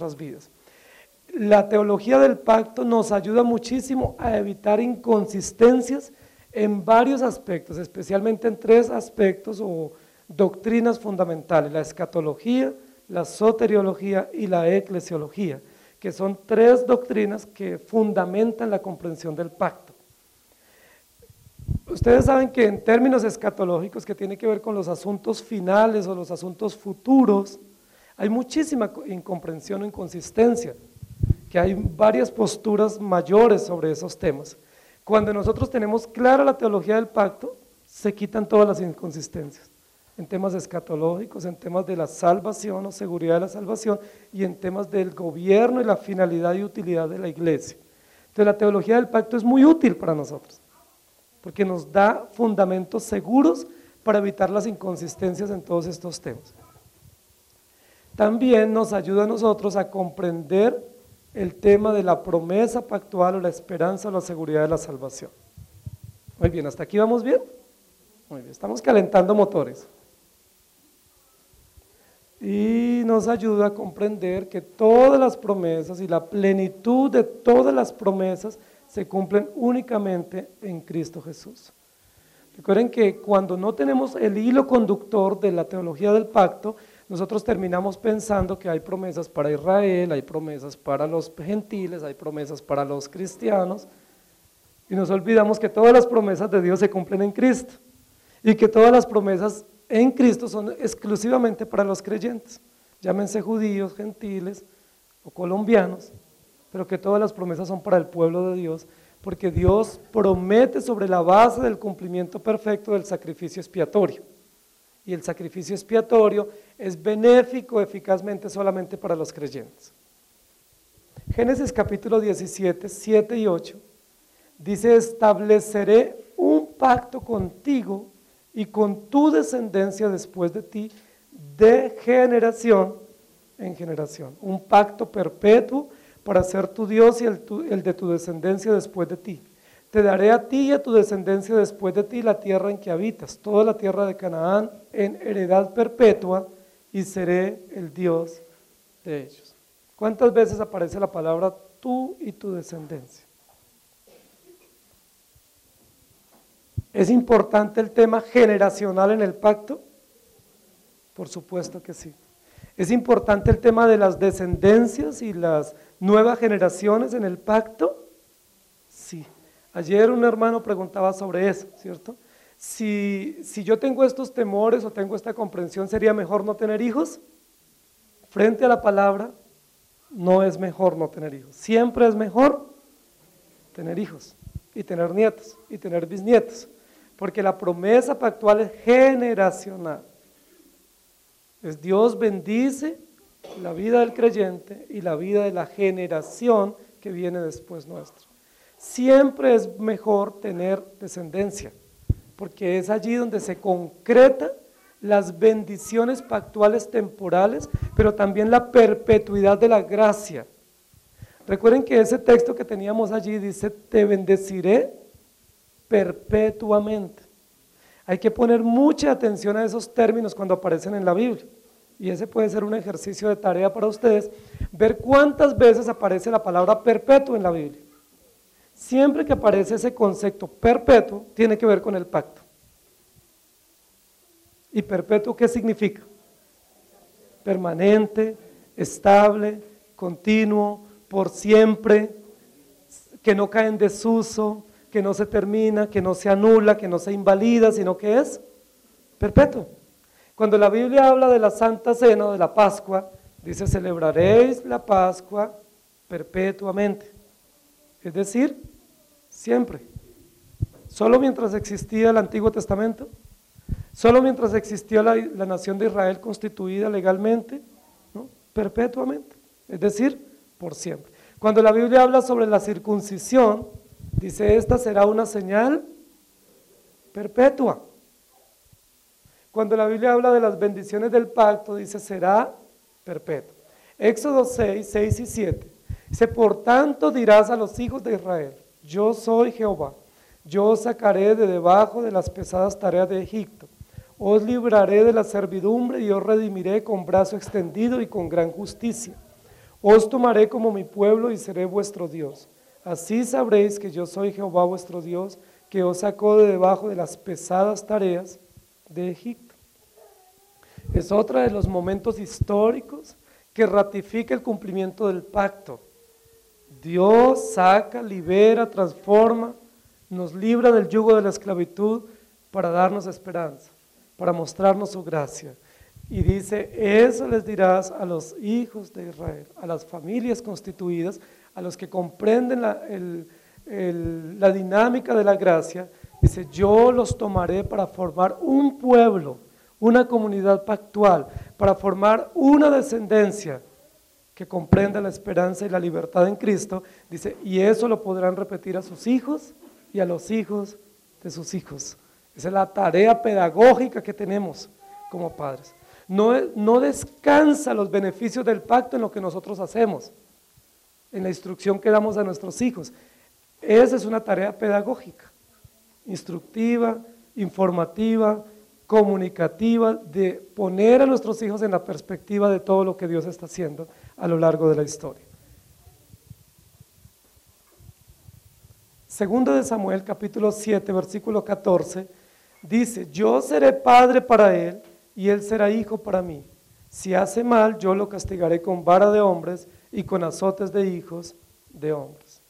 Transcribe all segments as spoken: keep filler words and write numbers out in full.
nuestras vidas. La teología del pacto nos ayuda muchísimo a evitar inconsistencias en varios aspectos, especialmente en tres aspectos o doctrinas fundamentales: la escatología, la soteriología y la eclesiología, que son tres doctrinas que fundamentan la comprensión del pacto. Ustedes saben que en términos escatológicos, que tiene que ver con los asuntos finales o los asuntos futuros, hay muchísima incomprensión o inconsistencia, que hay varias posturas mayores sobre esos temas. Cuando nosotros tenemos clara la teología del pacto, se quitan todas las inconsistencias, en temas escatológicos, en temas de la salvación o seguridad de la salvación, y en temas del gobierno y la finalidad y utilidad de la iglesia. Entonces la teología del pacto es muy útil para nosotros, porque nos da fundamentos seguros para evitar las inconsistencias en todos estos temas. También nos ayuda a nosotros a comprender el tema de la promesa pactual o la esperanza o la seguridad de la salvación. Muy bien, ¿hasta aquí vamos bien? Muy bien, estamos calentando motores. Y nos ayuda a comprender que todas las promesas y la plenitud de todas las promesas se cumplen únicamente en Cristo Jesús. Recuerden que cuando no tenemos el hilo conductor de la teología del pacto, nosotros terminamos pensando que hay promesas para Israel, hay promesas para los gentiles, hay promesas para los cristianos, y nos olvidamos que todas las promesas de Dios se cumplen en Cristo, y que todas las promesas en Cristo son exclusivamente para los creyentes, llámense judíos, gentiles o colombianos, pero que todas las promesas son para el pueblo de Dios, porque Dios promete sobre la base del cumplimiento perfecto del sacrificio expiatorio. Y el sacrificio expiatorio es benéfico eficazmente solamente para los creyentes. Génesis capítulo diecisiete, siete y ocho, dice: estableceré un pacto contigo y con tu descendencia después de ti, de generación en generación. Un pacto perpetuo para ser tu Dios y el, tu, el de tu descendencia después de ti. Te daré a ti y a tu descendencia después de ti la tierra en que habitas, toda la tierra de Canaán, en heredad perpetua, y seré el Dios de ellos. ¿Cuántas veces aparece la palabra tú y tu descendencia? ¿Es importante el tema generacional en el pacto? Por supuesto que sí. ¿Es importante el tema de las descendencias y las nuevas generaciones en el pacto? Sí. Ayer un hermano preguntaba sobre eso, ¿cierto? Si, si yo tengo estos temores o tengo esta comprensión, ¿sería mejor no tener hijos? Frente a la palabra, no es mejor no tener hijos. Siempre es mejor tener hijos y tener nietos y tener bisnietos, porque la promesa pactual es generacional. Es Dios bendice la vida del creyente y la vida de la generación que viene después nuestro. Siempre es mejor tener descendencia, porque es allí donde se concretan las bendiciones pactuales temporales, pero también la perpetuidad de la gracia. Recuerden que ese texto que teníamos allí dice: te bendeciré perpetuamente. Hay que poner mucha atención a esos términos cuando aparecen en la Biblia, y ese puede ser un ejercicio de tarea para ustedes, ver cuántas veces aparece la palabra perpetuo en la Biblia. Siempre que aparece ese concepto perpetuo, tiene que ver con el pacto. ¿Y perpetuo qué significa? Permanente, estable, continuo, por siempre, que no cae en desuso, que no se termina, que no se anula, que no se invalida, sino que es perpetuo. Cuando la Biblia habla de la Santa Cena o de la Pascua, dice: celebraréis la Pascua perpetuamente, es decir, siempre. Solo mientras existía el Antiguo Testamento, solo mientras existía la, la nación de Israel constituida legalmente, ¿no? Perpetuamente, es decir, por siempre. Cuando la Biblia habla sobre la circuncisión, dice: esta será una señal perpetua. Cuando la Biblia habla de las bendiciones del pacto, dice: será perpetuo. Éxodo seis, seis y siete, dice: por tanto dirás a los hijos de Israel: yo soy Jehová, yo os sacaré de debajo de las pesadas tareas de Egipto, os libraré de la servidumbre y os redimiré con brazo extendido y con gran justicia. Os tomaré como mi pueblo y seré vuestro Dios. Así sabréis que yo soy Jehová vuestro Dios, que os sacó de debajo de las pesadas tareas de Egipto. Es otro de los momentos históricos que ratifica el cumplimiento del pacto. Dios saca, libera, transforma, nos libra del yugo de la esclavitud para darnos esperanza, para mostrarnos su gracia. Y dice, eso les dirás a los hijos de Israel, a las familias constituidas, a los que comprenden la, el, el, la dinámica de la gracia. Dice, yo los tomaré para formar un pueblo, una comunidad pactual, para formar una descendencia que comprenda la esperanza y la libertad en Cristo. Dice, y eso lo podrán repetir a sus hijos y a los hijos de sus hijos. Esa es la tarea pedagógica que tenemos como padres. No, no descansa los beneficios del pacto en lo que nosotros hacemos, en la instrucción que damos a nuestros hijos. Esa es una tarea pedagógica, instructiva, informativa, comunicativa, de poner a nuestros hijos en la perspectiva de todo lo que Dios está haciendo a lo largo de la historia. Segundo de Samuel, capítulo siete, versículo catorce, dice, yo seré padre para él, y él será hijo para mí. Si hace mal, yo lo castigaré con vara de hombres y con azotes de hijos de hombres.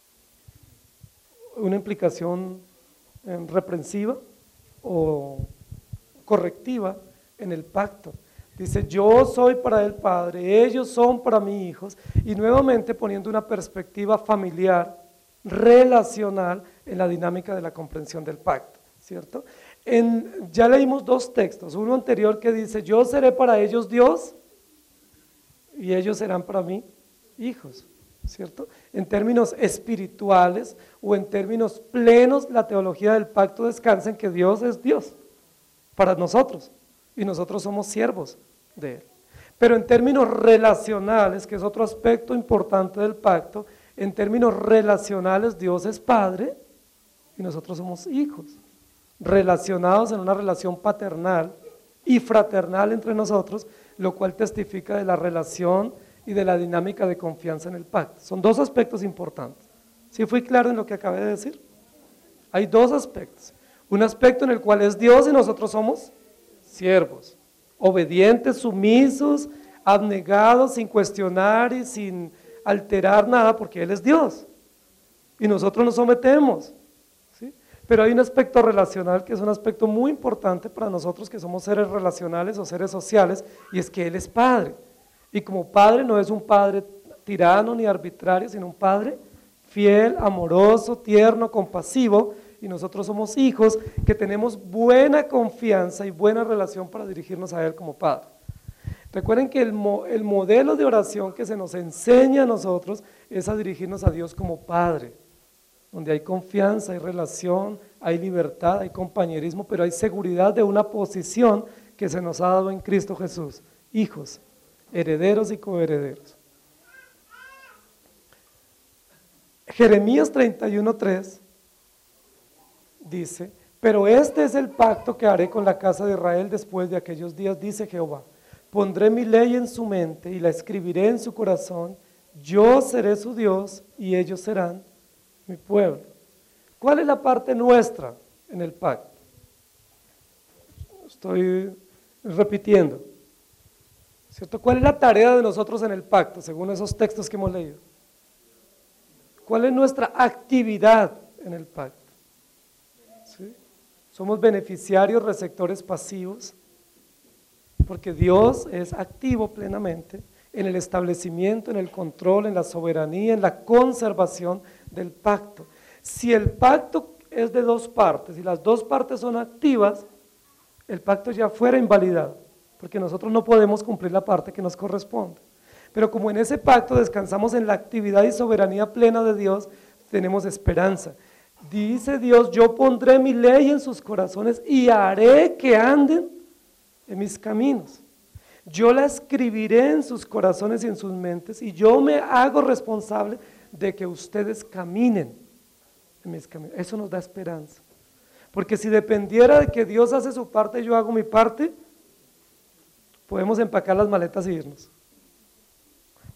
Una implicación eh, reprensiva o correctiva en el pacto. Dice, yo soy para él padre, ellos son para mí hijos, y nuevamente poniendo una perspectiva familiar, relacional en la dinámica de la comprensión del pacto, ¿cierto? En, ya leímos dos textos, uno anterior que dice, yo seré para ellos Dios y ellos serán para mí hijos, ¿cierto? En términos espirituales o en términos plenos, la teología del pacto descansa en que Dios es Dios para nosotros y nosotros somos siervos de Él. Pero en términos relacionales, que es otro aspecto importante del pacto, en términos relacionales Dios es Padre y nosotros somos hijos, relacionados en una relación paternal y fraternal entre nosotros, lo cual testifica de la relación y de la dinámica de confianza en el pacto. Son dos aspectos importantes. ¿Sí fui claro en lo que acabé de decir? Hay dos aspectos. Un aspecto en el cual es Dios y nosotros somos siervos, obedientes, sumisos, abnegados, sin cuestionar y sin alterar nada, porque Él es Dios y nosotros nos sometemos. Pero hay un aspecto relacional que es un aspecto muy importante para nosotros que somos seres relacionales o seres sociales, y es que Él es Padre. Y como Padre no es un Padre tirano ni arbitrario, sino un Padre fiel, amoroso, tierno, compasivo, y nosotros somos hijos que tenemos buena confianza y buena relación para dirigirnos a Él como Padre. Recuerden que el, mo, el modelo de oración que se nos enseña a nosotros es a dirigirnos a Dios como Padre, donde hay confianza, hay relación, hay libertad, hay compañerismo, pero hay seguridad de una posición que se nos ha dado en Cristo Jesús, hijos, herederos y coherederos. Jeremías treinta y uno, tres dice, pero este es el pacto que haré con la casa de Israel después de aquellos días, dice Jehová, pondré mi ley en su mente y la escribiré en su corazón, yo seré su Dios y ellos serán mi pueblo. ¿Cuál es la parte nuestra en el pacto? Estoy repitiendo, ¿cierto? ¿Cuál es la tarea de nosotros en el pacto, según esos textos que hemos leído? ¿Cuál es nuestra actividad en el pacto? ¿Sí? Somos beneficiarios, receptores pasivos, porque Dios es activo plenamente en el establecimiento, en el control, en la soberanía, en la conservación del pacto. Si el pacto es de dos partes y las dos partes son activas, el pacto ya fuera invalidado, porque nosotros no podemos cumplir la parte que nos corresponde. Pero como en ese pacto descansamos en la actividad y soberanía plena de Dios, tenemos esperanza. Dice Dios, yo pondré mi ley en sus corazones y haré que anden en mis caminos. Yo la escribiré en sus corazones y en sus mentes, y yo me hago responsable de que ustedes caminen en mis caminos. Eso nos da esperanza. Porque si dependiera de que Dios hace su parte y yo hago mi parte, podemos empacar las maletas e irnos.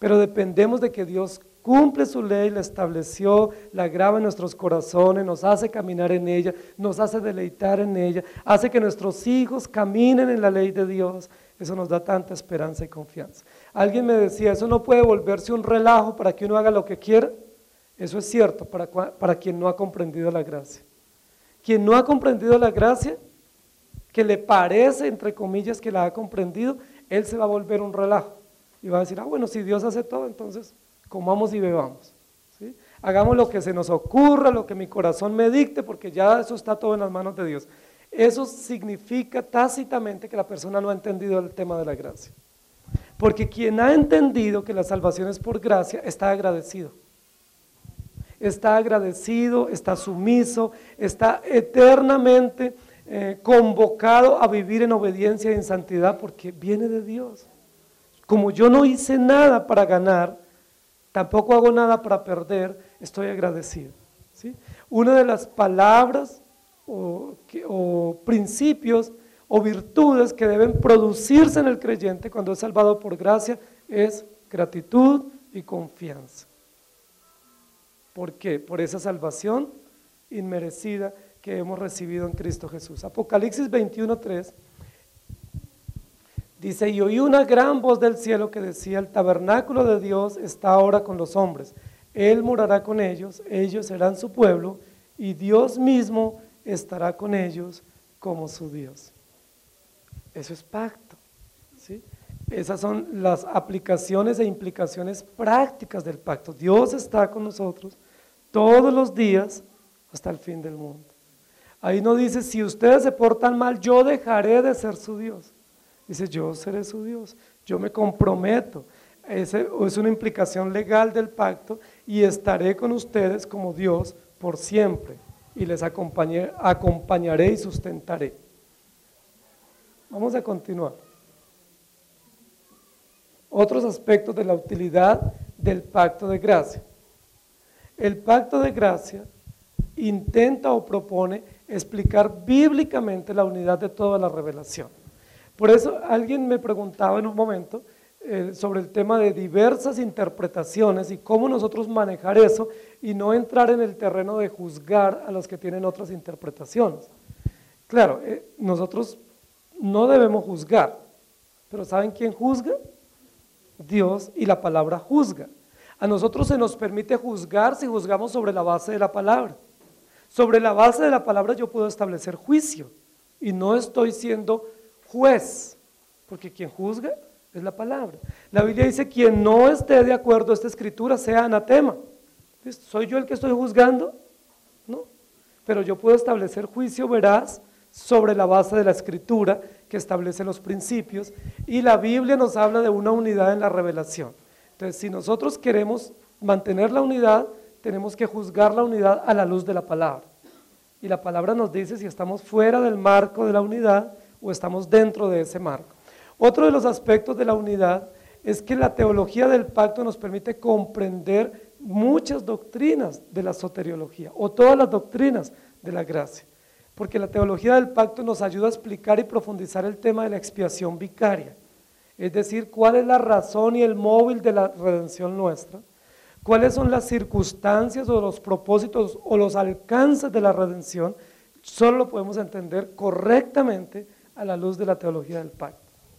pero dependemos de que Dios cumple su ley, la estableció, la graba en nuestros corazones, nos hace caminar en ella, nos hace deleitar en ella, hace que nuestros hijos caminen en la ley de Dios. Eso nos da tanta esperanza y confianza. Alguien me decía, eso no puede volverse un relajo para que uno haga lo que quiera. Eso es cierto para, para quien no ha comprendido la gracia. Quien no ha comprendido la gracia, que le parece, entre comillas, que la ha comprendido, él se va a volver un relajo. Y va a decir, ah, bueno, si Dios hace todo, entonces comamos y bebamos, ¿sí? Hagamos lo que se nos ocurra, lo que mi corazón me dicte, porque ya eso está todo en las manos de Dios. Eso significa tácitamente que la persona no ha entendido el tema de la gracia. Porque quien ha entendido que la salvación es por gracia, está agradecido. Está agradecido, está sumiso, está eternamente eh, convocado a vivir en obediencia y en santidad porque viene de Dios. Como yo no hice nada para ganar, tampoco hago nada para perder, estoy agradecido, ¿sí? Una de las palabras o, que, o principios o virtudes que deben producirse en el creyente cuando es salvado por gracia es gratitud y confianza. ¿Por qué? Por esa salvación inmerecida que hemos recibido en Cristo Jesús. Apocalipsis veintiuno, tres dice, y oí una gran voz del cielo que decía, el tabernáculo de Dios está ahora con los hombres, Él morará con ellos, ellos serán su pueblo, y Dios mismo estará con ellos como su Dios. Eso es pacto, ¿sí? Esas son las aplicaciones e implicaciones prácticas del pacto. Dios está con nosotros todos los días hasta el fin del mundo. Ahí no dice, si ustedes se portan mal, yo dejaré de ser su Dios. Dice, yo seré su Dios, yo me comprometo. Ese es una implicación legal del pacto y estaré con ustedes como Dios por siempre y les acompañé, acompañaré y sustentaré. Vamos a continuar. Otros aspectos de la utilidad del pacto de gracia. El pacto de gracia intenta o propone explicar bíblicamente la unidad de toda la revelación. Por eso alguien me preguntaba en un momento eh, sobre el tema de diversas interpretaciones y cómo nosotros manejar eso y no entrar en el terreno de juzgar a los que tienen otras interpretaciones. Claro, eh, nosotros no debemos juzgar, pero ¿saben quién juzga? Dios, y la palabra juzga. A nosotros se nos permite juzgar si juzgamos sobre la base de la palabra. Sobre la base de la palabra yo puedo establecer juicio y no estoy siendo juez, porque quien juzga es la palabra. La Biblia dice, quien no esté de acuerdo a esta escritura sea anatema. ¿Soy yo el que estoy juzgando? No, pero yo puedo establecer juicio veraz sobre la base de la escritura que establece los principios, y la Biblia nos habla de una unidad en la revelación. Entonces, si nosotros queremos mantener la unidad, tenemos que juzgar la unidad a la luz de la palabra. Y la palabra nos dice si estamos fuera del marco de la unidad o estamos dentro de ese marco. Otro de los aspectos de la unidad es que la teología del pacto nos permite comprender muchas doctrinas de la soteriología o todas las doctrinas de la gracia, porque la teología del pacto nos ayuda a explicar y profundizar el tema de la expiación vicaria, es decir, cuál es la razón y el móvil de la redención nuestra, cuáles son las circunstancias o los propósitos o los alcances de la redención. Solo lo podemos entender correctamente a la luz de la teología del pacto.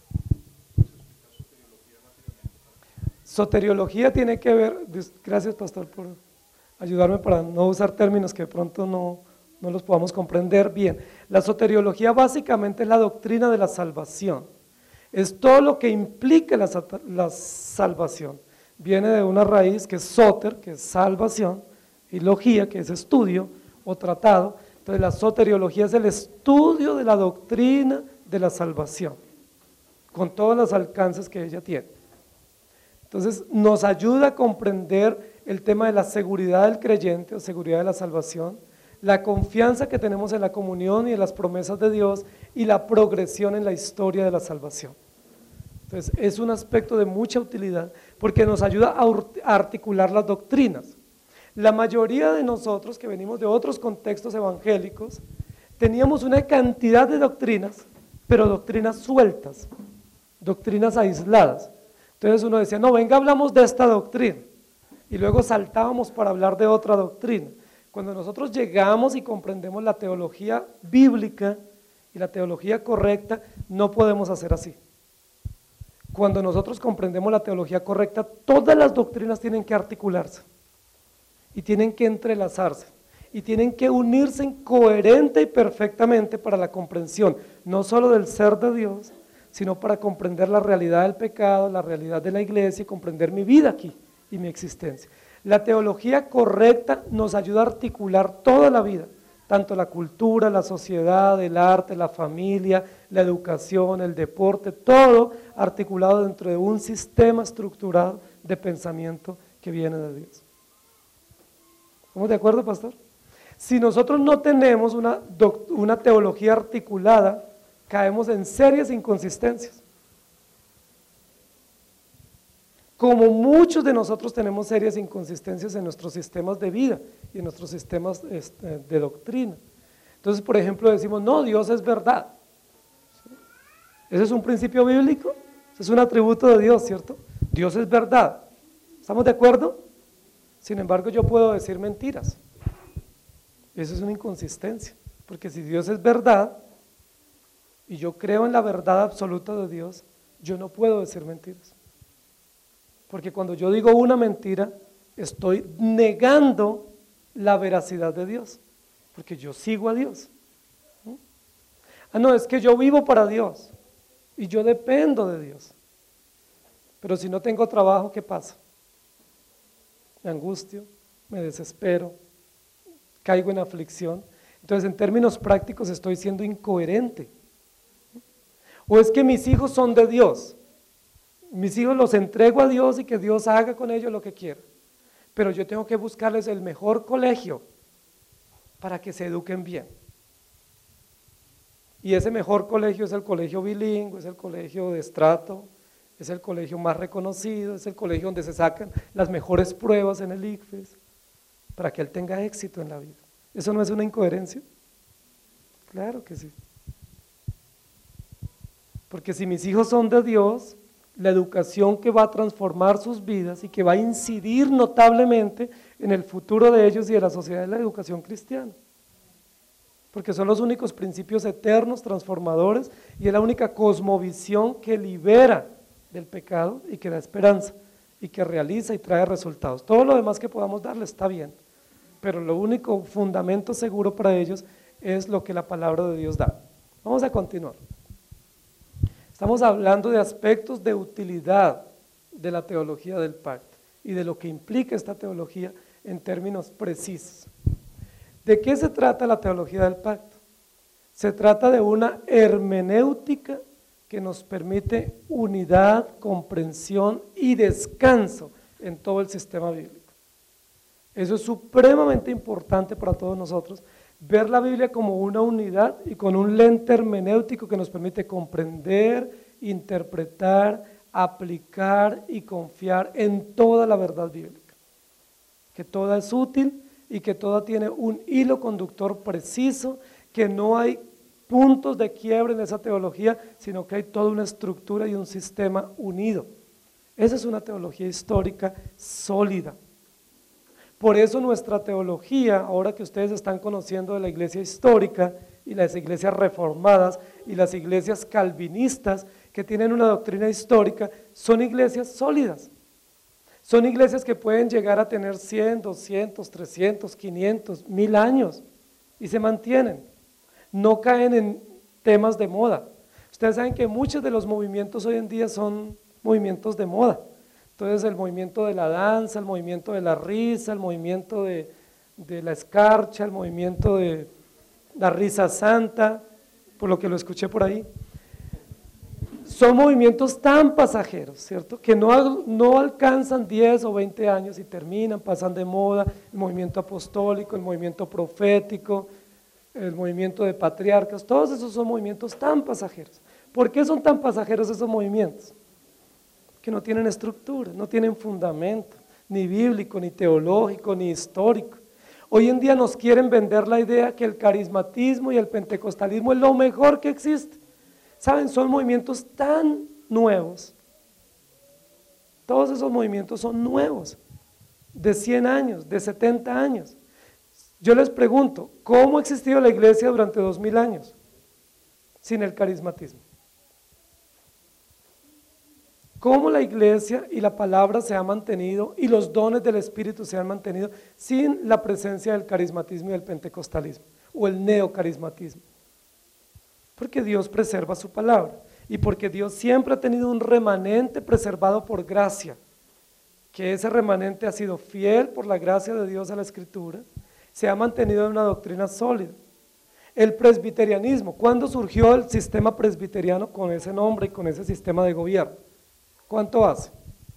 Soteriología tiene que ver, gracias pastor por ayudarme para no usar términos que de pronto no, no los podamos comprender bien. La soteriología básicamente es la doctrina de la salvación, es todo lo que implica la, la salvación. Viene de una raíz que es soter, que es salvación, y logía, que es estudio o tratado. Entonces la soteriología es el estudio de la doctrina de la salvación, con todos los alcances que ella tiene. Entonces nos ayuda a comprender el tema de la seguridad del creyente o seguridad de la salvación, la confianza que tenemos en la comunión y en las promesas de Dios y la progresión en la historia de la salvación. Entonces es un aspecto de mucha utilidad porque nos ayuda a articular las doctrinas. La mayoría de nosotros que venimos de otros contextos evangélicos teníamos una cantidad de doctrinas, pero doctrinas sueltas, doctrinas aisladas. Entonces uno decía, no, venga, hablamos de esta doctrina. Y luego saltábamos para hablar de otra doctrina. Cuando nosotros llegamos y comprendemos la teología bíblica y la teología correcta, no podemos hacer así. Cuando nosotros comprendemos la teología correcta, todas las doctrinas tienen que articularse y tienen que entrelazarse y tienen que unirse coherente y perfectamente para la comprensión, no solo del ser de Dios, sino para comprender la realidad del pecado, la realidad de la iglesia y comprender mi vida aquí y mi existencia. La teología correcta nos ayuda a articular toda la vida, tanto la cultura, la sociedad, el arte, la familia, la educación, el deporte, todo articulado dentro de un sistema estructurado de pensamiento que viene de Dios. ¿Estamos de acuerdo, pastor? Si nosotros no tenemos una, una teología articulada, caemos en serias inconsistencias. Como muchos de nosotros tenemos serias inconsistencias en nuestros sistemas de vida y en nuestros sistemas este, de doctrina. Entonces, por ejemplo, decimos, no, Dios es verdad. ¿Ese es un principio bíblico? Ese es un atributo de Dios, ¿cierto? Dios es verdad. ¿Estamos de acuerdo? Sin embargo, yo puedo decir mentiras. Eso es una inconsistencia, porque si Dios es verdad y yo creo en la verdad absoluta de Dios, yo no puedo decir mentiras. Porque cuando yo digo una mentira, estoy negando la veracidad de Dios, porque yo sigo a Dios. ¿Mm? Ah, no, es que yo vivo para Dios y yo dependo de Dios. Pero si no tengo trabajo, ¿qué pasa? Me angustio, me desespero, caigo en aflicción. Entonces, en términos prácticos, estoy siendo incoherente. O es que mis hijos son de Dios. Mis hijos los entrego a Dios y que Dios haga con ellos lo que quiera. Pero yo tengo que buscarles el mejor colegio para que se eduquen bien. Y ese mejor colegio es el colegio bilingüe, es el colegio de estrato, es el colegio más reconocido, es el colegio donde se sacan las mejores pruebas en el I C F E S, para que él tenga éxito en la vida. ¿Eso no es una incoherencia? Claro que sí. Porque si mis hijos son de Dios, la educación que va a transformar sus vidas y que va a incidir notablemente en el futuro de ellos y de la sociedad es la educación cristiana. Porque son los únicos principios eternos, transformadores, y es la única cosmovisión que libera del pecado y que da esperanza, y que realiza y trae resultados. Todo lo demás que podamos darle está bien, pero lo único fundamento seguro para ellos es lo que la palabra de Dios da. Vamos a continuar. Estamos hablando de aspectos de utilidad de la teología del pacto y de lo que implica esta teología en términos precisos. ¿De qué se trata la teología del pacto? Se trata de una hermenéutica que nos permite unidad, comprensión y descanso en todo el sistema bíblico. Eso es supremamente importante para todos nosotros, ver la Biblia como una unidad y con un lente hermenéutico que nos permite comprender, interpretar, aplicar y confiar en toda la verdad bíblica. Que toda es útil y que toda tiene un hilo conductor preciso, que no hay puntos de quiebre en esa teología, sino que hay toda una estructura y un sistema unido. Esa es una teología histórica sólida. Por eso nuestra teología, ahora que ustedes están conociendo de la iglesia histórica y las iglesias reformadas y las iglesias calvinistas que tienen una doctrina histórica, son iglesias sólidas. Son iglesias que pueden llegar a tener cien, doscientos, trescientos, quinientos, mil años y se mantienen. No caen en temas de moda. Ustedes saben que muchos de los movimientos hoy en día son movimientos de moda. Entonces el movimiento de la danza, el movimiento de la risa, el movimiento de, de la escarcha, el movimiento de la risa santa, por lo que lo escuché por ahí, son movimientos tan pasajeros, ¿cierto? Que no, no alcanzan diez o veinte años y terminan, pasan de moda. El movimiento apostólico, el movimiento profético, el movimiento de patriarcas, todos esos son movimientos tan pasajeros. ¿Por qué son tan pasajeros esos movimientos? Que no tienen estructura, no tienen fundamento, ni bíblico, ni teológico, ni histórico. Hoy en día nos quieren vender la idea que el carismatismo y el pentecostalismo es lo mejor que existe. ¿Saben? Son movimientos tan nuevos Todos esos movimientos son nuevos, de cien años, de setenta años. Yo les pregunto, ¿cómo ha existido la iglesia durante dos mil años sin el carismatismo? ¿Cómo la iglesia y la palabra se han mantenido y los dones del Espíritu se han mantenido sin la presencia del carismatismo y del pentecostalismo o el neocarismatismo? Porque Dios preserva su palabra y porque Dios siempre ha tenido un remanente preservado por gracia, que ese remanente ha sido fiel por la gracia de Dios a la Escritura, se ha mantenido en una doctrina sólida. El presbiterianismo, ¿cuándo surgió el sistema presbiteriano con ese nombre y con ese sistema de gobierno? ¿Cuánto hace?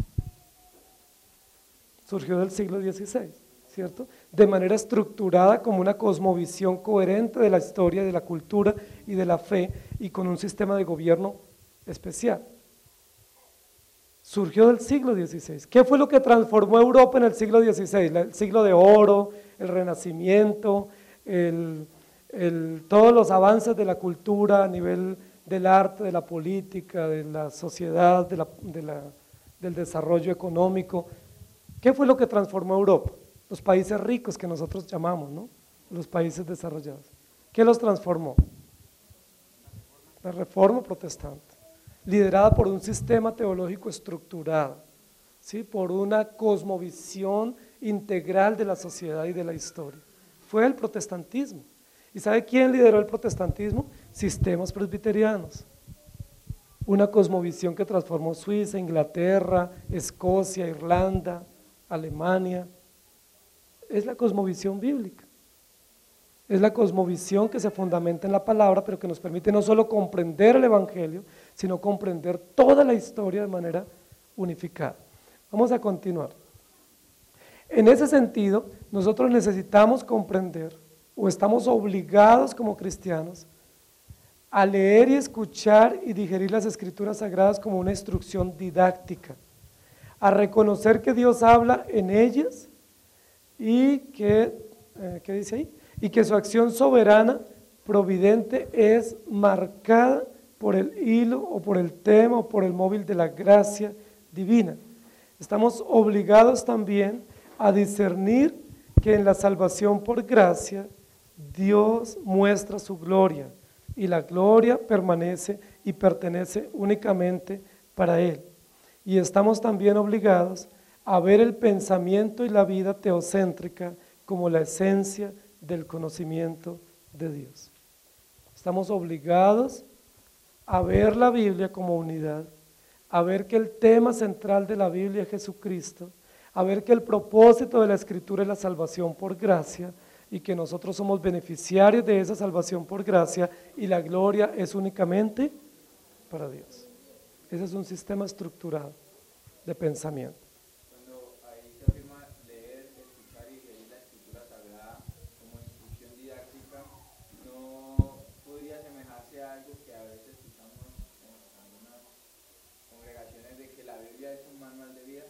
Surgió del siglo dieciséis, ¿cierto? De manera estructurada como una cosmovisión coherente de la historia, de la cultura y de la fe y con un sistema de gobierno especial. Surgió del siglo dieciséis. ¿Qué fue lo que transformó Europa en el siglo dieciséis? El siglo de oro, el Renacimiento, el, el, todos los avances de la cultura a nivel del arte, de la política, de la sociedad, de la, de la, del desarrollo económico. ¿Qué fue lo que transformó Europa? Los países ricos que nosotros llamamos, ¿no? Los países desarrollados. ¿Qué los transformó? La Reforma Protestante, liderada por un sistema teológico estructurado, ¿sí? Por una cosmovisión integral de la sociedad y de la historia. Fue el protestantismo. ¿Y sabe quién lideró el protestantismo? Sistemas presbiterianos. Una cosmovisión que transformó Suiza, Inglaterra, Escocia, Irlanda, Alemania. Es la cosmovisión bíblica. Es la cosmovisión que se fundamenta en la palabra, pero que nos permite no solo comprender el Evangelio, sino comprender toda la historia de manera unificada. Vamos a continuar. En ese sentido, nosotros necesitamos comprender, o estamos obligados como cristianos, a leer y escuchar y digerir las Escrituras Sagradas como una instrucción didáctica, a reconocer que Dios habla en ellas y que, eh, ¿qué dice ahí? Y que su acción soberana, providente, es marcada por el hilo o por el tema o por el móvil de la gracia divina. Estamos obligados también a discernir que en la salvación por gracia Dios muestra su gloria y la gloria permanece y pertenece únicamente para Él. Y estamos también obligados a ver el pensamiento y la vida teocéntrica como la esencia del conocimiento de Dios. Estamos obligados a ver la Biblia como unidad, a ver que el tema central de la Biblia es Jesucristo, a ver que el propósito de la Escritura es la salvación por gracia y que nosotros somos beneficiarios de esa salvación por gracia y la gloria es únicamente para Dios. Ese es un sistema estructurado de pensamiento. Cuando ahí se afirma leer, escuchar y leer la Escritura Sagrada como instrucción didáctica, ¿no podría asemejarse a algo que a veces escuchamos en algunas congregaciones de que la Biblia es un manual de vida?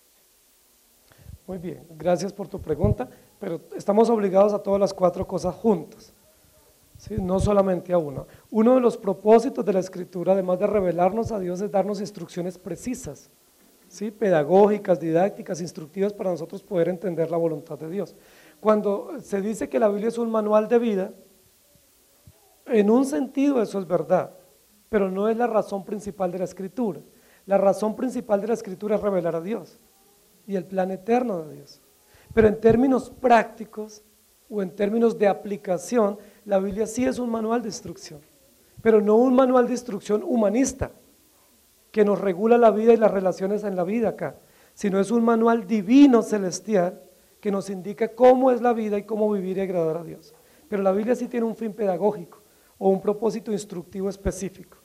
Muy bien, gracias por tu pregunta, pero estamos obligados a todas las cuatro cosas juntas, ¿sí? No solamente a una. Uno de los propósitos de la Escritura, además de revelarnos a Dios, es darnos instrucciones precisas, ¿sí? Pedagógicas, didácticas, instructivas para nosotros poder entender la voluntad de Dios. Cuando se dice que la Biblia es un manual de vida, en un sentido eso es verdad, pero no es la razón principal de la Escritura. La razón principal de la Escritura es revelar a Dios y el plan eterno de Dios. Pero en términos prácticos o en términos de aplicación, la Biblia sí es un manual de instrucción, pero no un manual de instrucción humanista que nos regula la vida y las relaciones en la vida acá, sino es un manual divino celestial que nos indica cómo es la vida y cómo vivir y agradar a Dios. Pero la Biblia sí tiene un fin pedagógico o un propósito instructivo específico,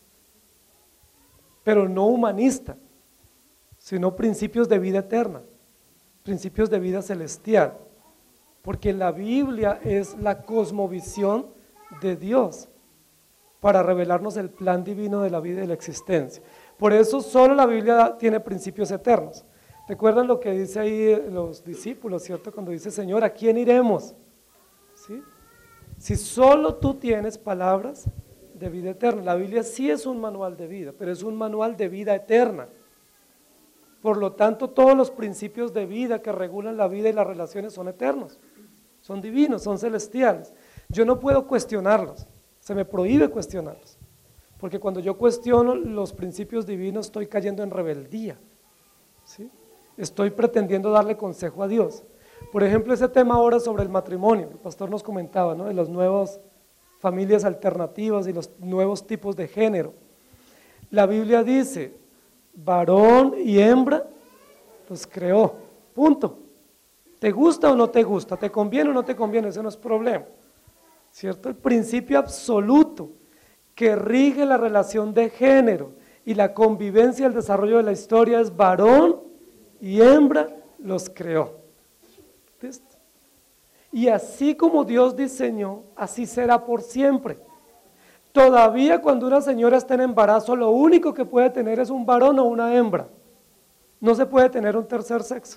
pero no humanista, sino principios de vida eterna, principios de vida celestial, porque la Biblia es la cosmovisión de Dios para revelarnos el plan divino de la vida y de la existencia. Por eso solo la Biblia tiene principios eternos. ¿Recuerdan lo que dice ahí los discípulos, cierto? Cuando dice, Señor, ¿a quién iremos? ¿Sí? Si solo tú tienes palabras de vida eterna. La Biblia sí es un manual de vida, pero es un manual de vida eterna. Por lo tanto, todos los principios de vida que regulan la vida y las relaciones son eternos, son divinos, son celestiales. Yo no puedo cuestionarlos, se me prohíbe cuestionarlos, porque cuando yo cuestiono los principios divinos estoy cayendo en rebeldía, ¿sí? Estoy pretendiendo darle consejo a Dios. Por ejemplo, ese tema ahora sobre el matrimonio, el pastor nos comentaba, ¿no?, de las nuevas familias alternativas y los nuevos tipos de género. La Biblia dice, varón y hembra los creó, punto. ¿Te gusta o no te gusta? ¿Te conviene o no te conviene? Ese no es problema, ¿cierto? El principio absoluto que rige la relación de género y la convivencia y el desarrollo de la historia es varón y hembra los creó. ¿Listo? Y así como Dios diseñó, así será por siempre. Todavía cuando una señora está en embarazo, lo único que puede tener es un varón o una hembra. No se puede tener un tercer sexo.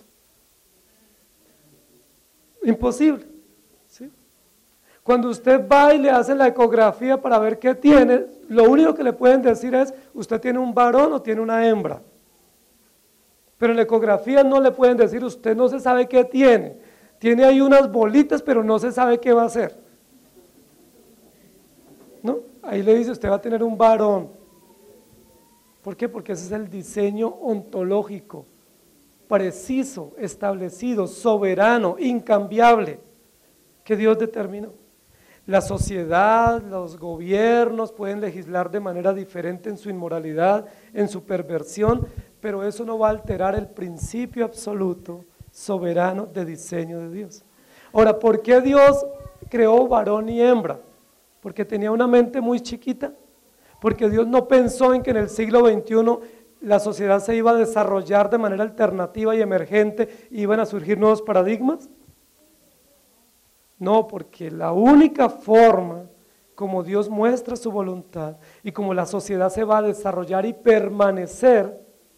Imposible, ¿sí? Cuando usted va y le hace la ecografía para ver qué tiene, lo único que le pueden decir es, usted tiene un varón o tiene una hembra. Pero en la ecografía no le pueden decir, usted no se sabe qué tiene. Tiene ahí unas bolitas, pero no se sabe qué va a hacer. ¿No? Ahí le dice, usted va a tener un varón. ¿Por qué? Porque ese es el diseño ontológico, preciso, establecido, soberano, incambiable, que Dios determinó. La sociedad, los gobiernos pueden legislar de manera diferente en su inmoralidad, en su perversión, pero eso no va a alterar el principio absoluto, soberano de diseño de Dios. Ahora, ¿por qué Dios creó varón y hembra? Porque tenía una mente muy chiquita, porque Dios no pensó en que en el siglo veintiuno la sociedad se iba a desarrollar de manera alternativa y emergente y iban a surgir nuevos paradigmas. No, porque la única forma como Dios muestra su voluntad y como la sociedad se va a desarrollar y permanecer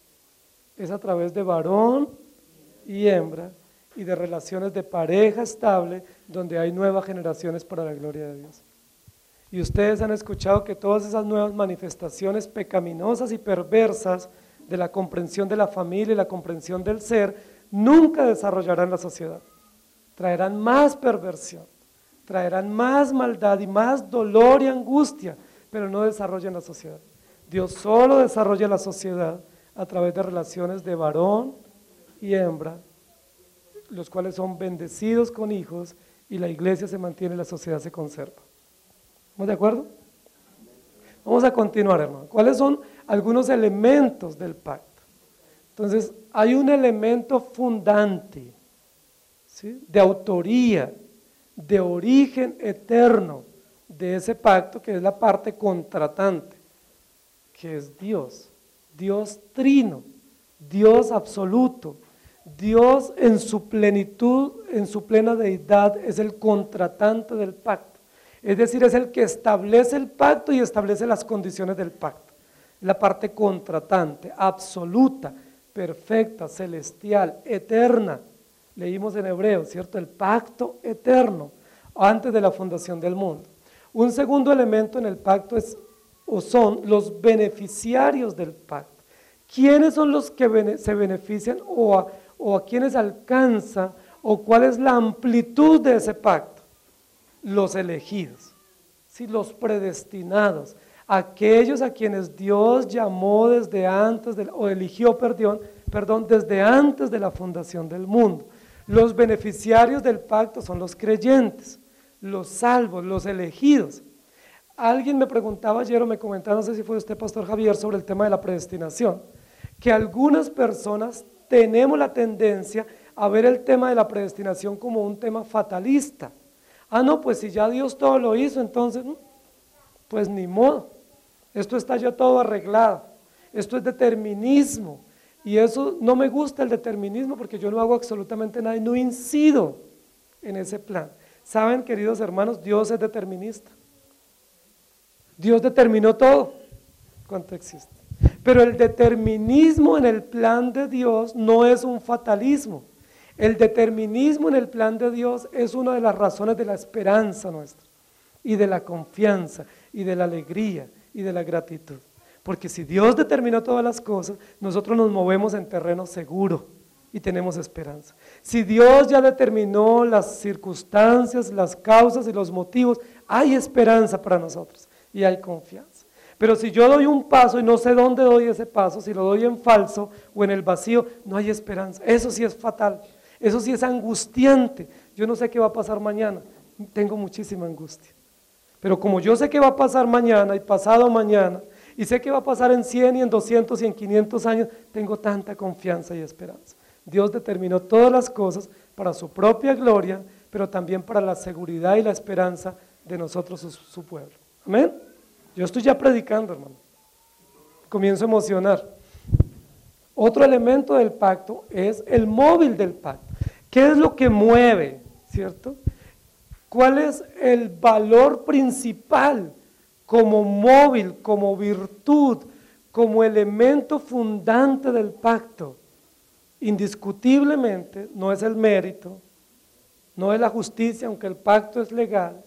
es a través de varón y hembra y de relaciones de pareja estable donde hay nuevas generaciones para la gloria de Dios. Y ustedes han escuchado que todas esas nuevas manifestaciones pecaminosas y perversas de la comprensión de la familia y la comprensión del ser nunca desarrollarán la sociedad. Traerán más perversión, traerán más maldad y más dolor y angustia, pero no desarrollan la sociedad. Dios solo desarrolla la sociedad a través de relaciones de varón y hembra, los cuales son bendecidos con hijos y la iglesia se mantiene y la sociedad se conserva. ¿Estamos de acuerdo? Vamos a continuar, hermano. ¿Cuáles son algunos elementos del pacto? Entonces, hay un elemento fundante, ¿sí?, de autoría, de origen eterno de ese pacto, que es la parte contratante, que es Dios, Dios trino, Dios absoluto, Dios en su plenitud, en su plena deidad, es el contratante del pacto. Es decir, es el que establece el pacto y establece las condiciones del pacto. La parte contratante, absoluta, perfecta, celestial, eterna. Leímos en Hebreo, ¿cierto? El pacto eterno, antes de la fundación del mundo. Un segundo elemento en el pacto es, o son los beneficiarios del pacto. ¿Quiénes son los que bene, se benefician o a, o a quienes alcanza o cuál es la amplitud de ese pacto? Los elegidos, ¿sí?, los predestinados, aquellos a quienes Dios llamó desde antes, de, o eligió, perdón, perdón, desde antes de la fundación del mundo. Los beneficiarios del pacto son los creyentes, los salvos, los elegidos. Alguien me preguntaba ayer o me comentaba, no sé si fue usted, Pastor Javier, sobre el tema de la predestinación, que algunas personas tenemos la tendencia a ver el tema de la predestinación como un tema fatalista. Ah, no, pues si ya Dios todo lo hizo, entonces, pues ni modo, esto está ya todo arreglado, esto es determinismo, y eso no me gusta el determinismo porque yo no hago absolutamente nada y no incido en ese plan. ¿Saben, queridos hermanos? Dios es determinista, Dios determinó todo cuanto existe, pero el determinismo en el plan de Dios no es un fatalismo. El determinismo en el plan de Dios es una de las razones de la esperanza nuestra, y de la confianza, y de la alegría, y de la gratitud. Porque si Dios determinó todas las cosas, nosotros nos movemos en terreno seguro y tenemos esperanza. Si Dios ya determinó las circunstancias, las causas y los motivos, hay esperanza para nosotros y hay confianza. Pero si yo doy un paso y no sé dónde doy ese paso, si lo doy en falso o en el vacío, no hay esperanza. Eso sí es fatal, eso sí es angustiante. Yo no sé qué va a pasar mañana, tengo muchísima angustia. Pero como yo sé qué va a pasar mañana y pasado mañana, y sé que va a pasar en cien y en doscientos y en quinientos años, tengo tanta confianza y esperanza. Dios determinó todas las cosas para su propia gloria, pero también para la seguridad y la esperanza de nosotros, su, su pueblo. Amén. Yo estoy ya predicando, hermano. Comienzo a emocionar. Otro elemento del pacto es el móvil del pacto. ¿Qué es lo que mueve? ¿Cierto? ¿Cuál es el valor principal como móvil, como virtud, como elemento fundante del pacto? Indiscutiblemente no es el mérito, no es la justicia, aunque el pacto es legal,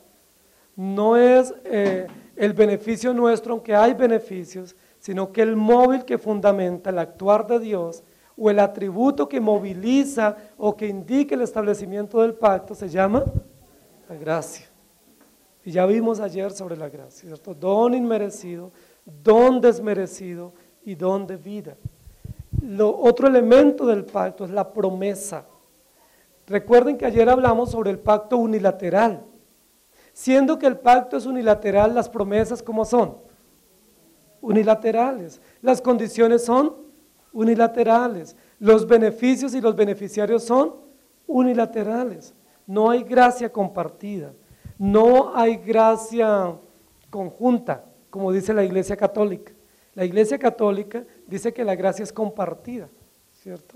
no es eh, el beneficio nuestro, aunque hay beneficios, sino que el móvil que fundamenta el actuar de Dios o el atributo que moviliza o que indica el establecimiento del pacto se llama la gracia. Y ya vimos ayer sobre la gracia, ¿cierto? Don inmerecido, don desmerecido y don de vida. Lo, otro elemento del pacto es la promesa. Recuerden que ayer hablamos sobre el pacto unilateral. Siendo que el pacto es unilateral, las promesas ¿cómo son? Unilaterales. Las condiciones son unilaterales. Los beneficios y los beneficiarios son unilaterales. No hay gracia compartida. No hay gracia conjunta, como dice la Iglesia Católica. La Iglesia Católica dice que la gracia es compartida, ¿cierto?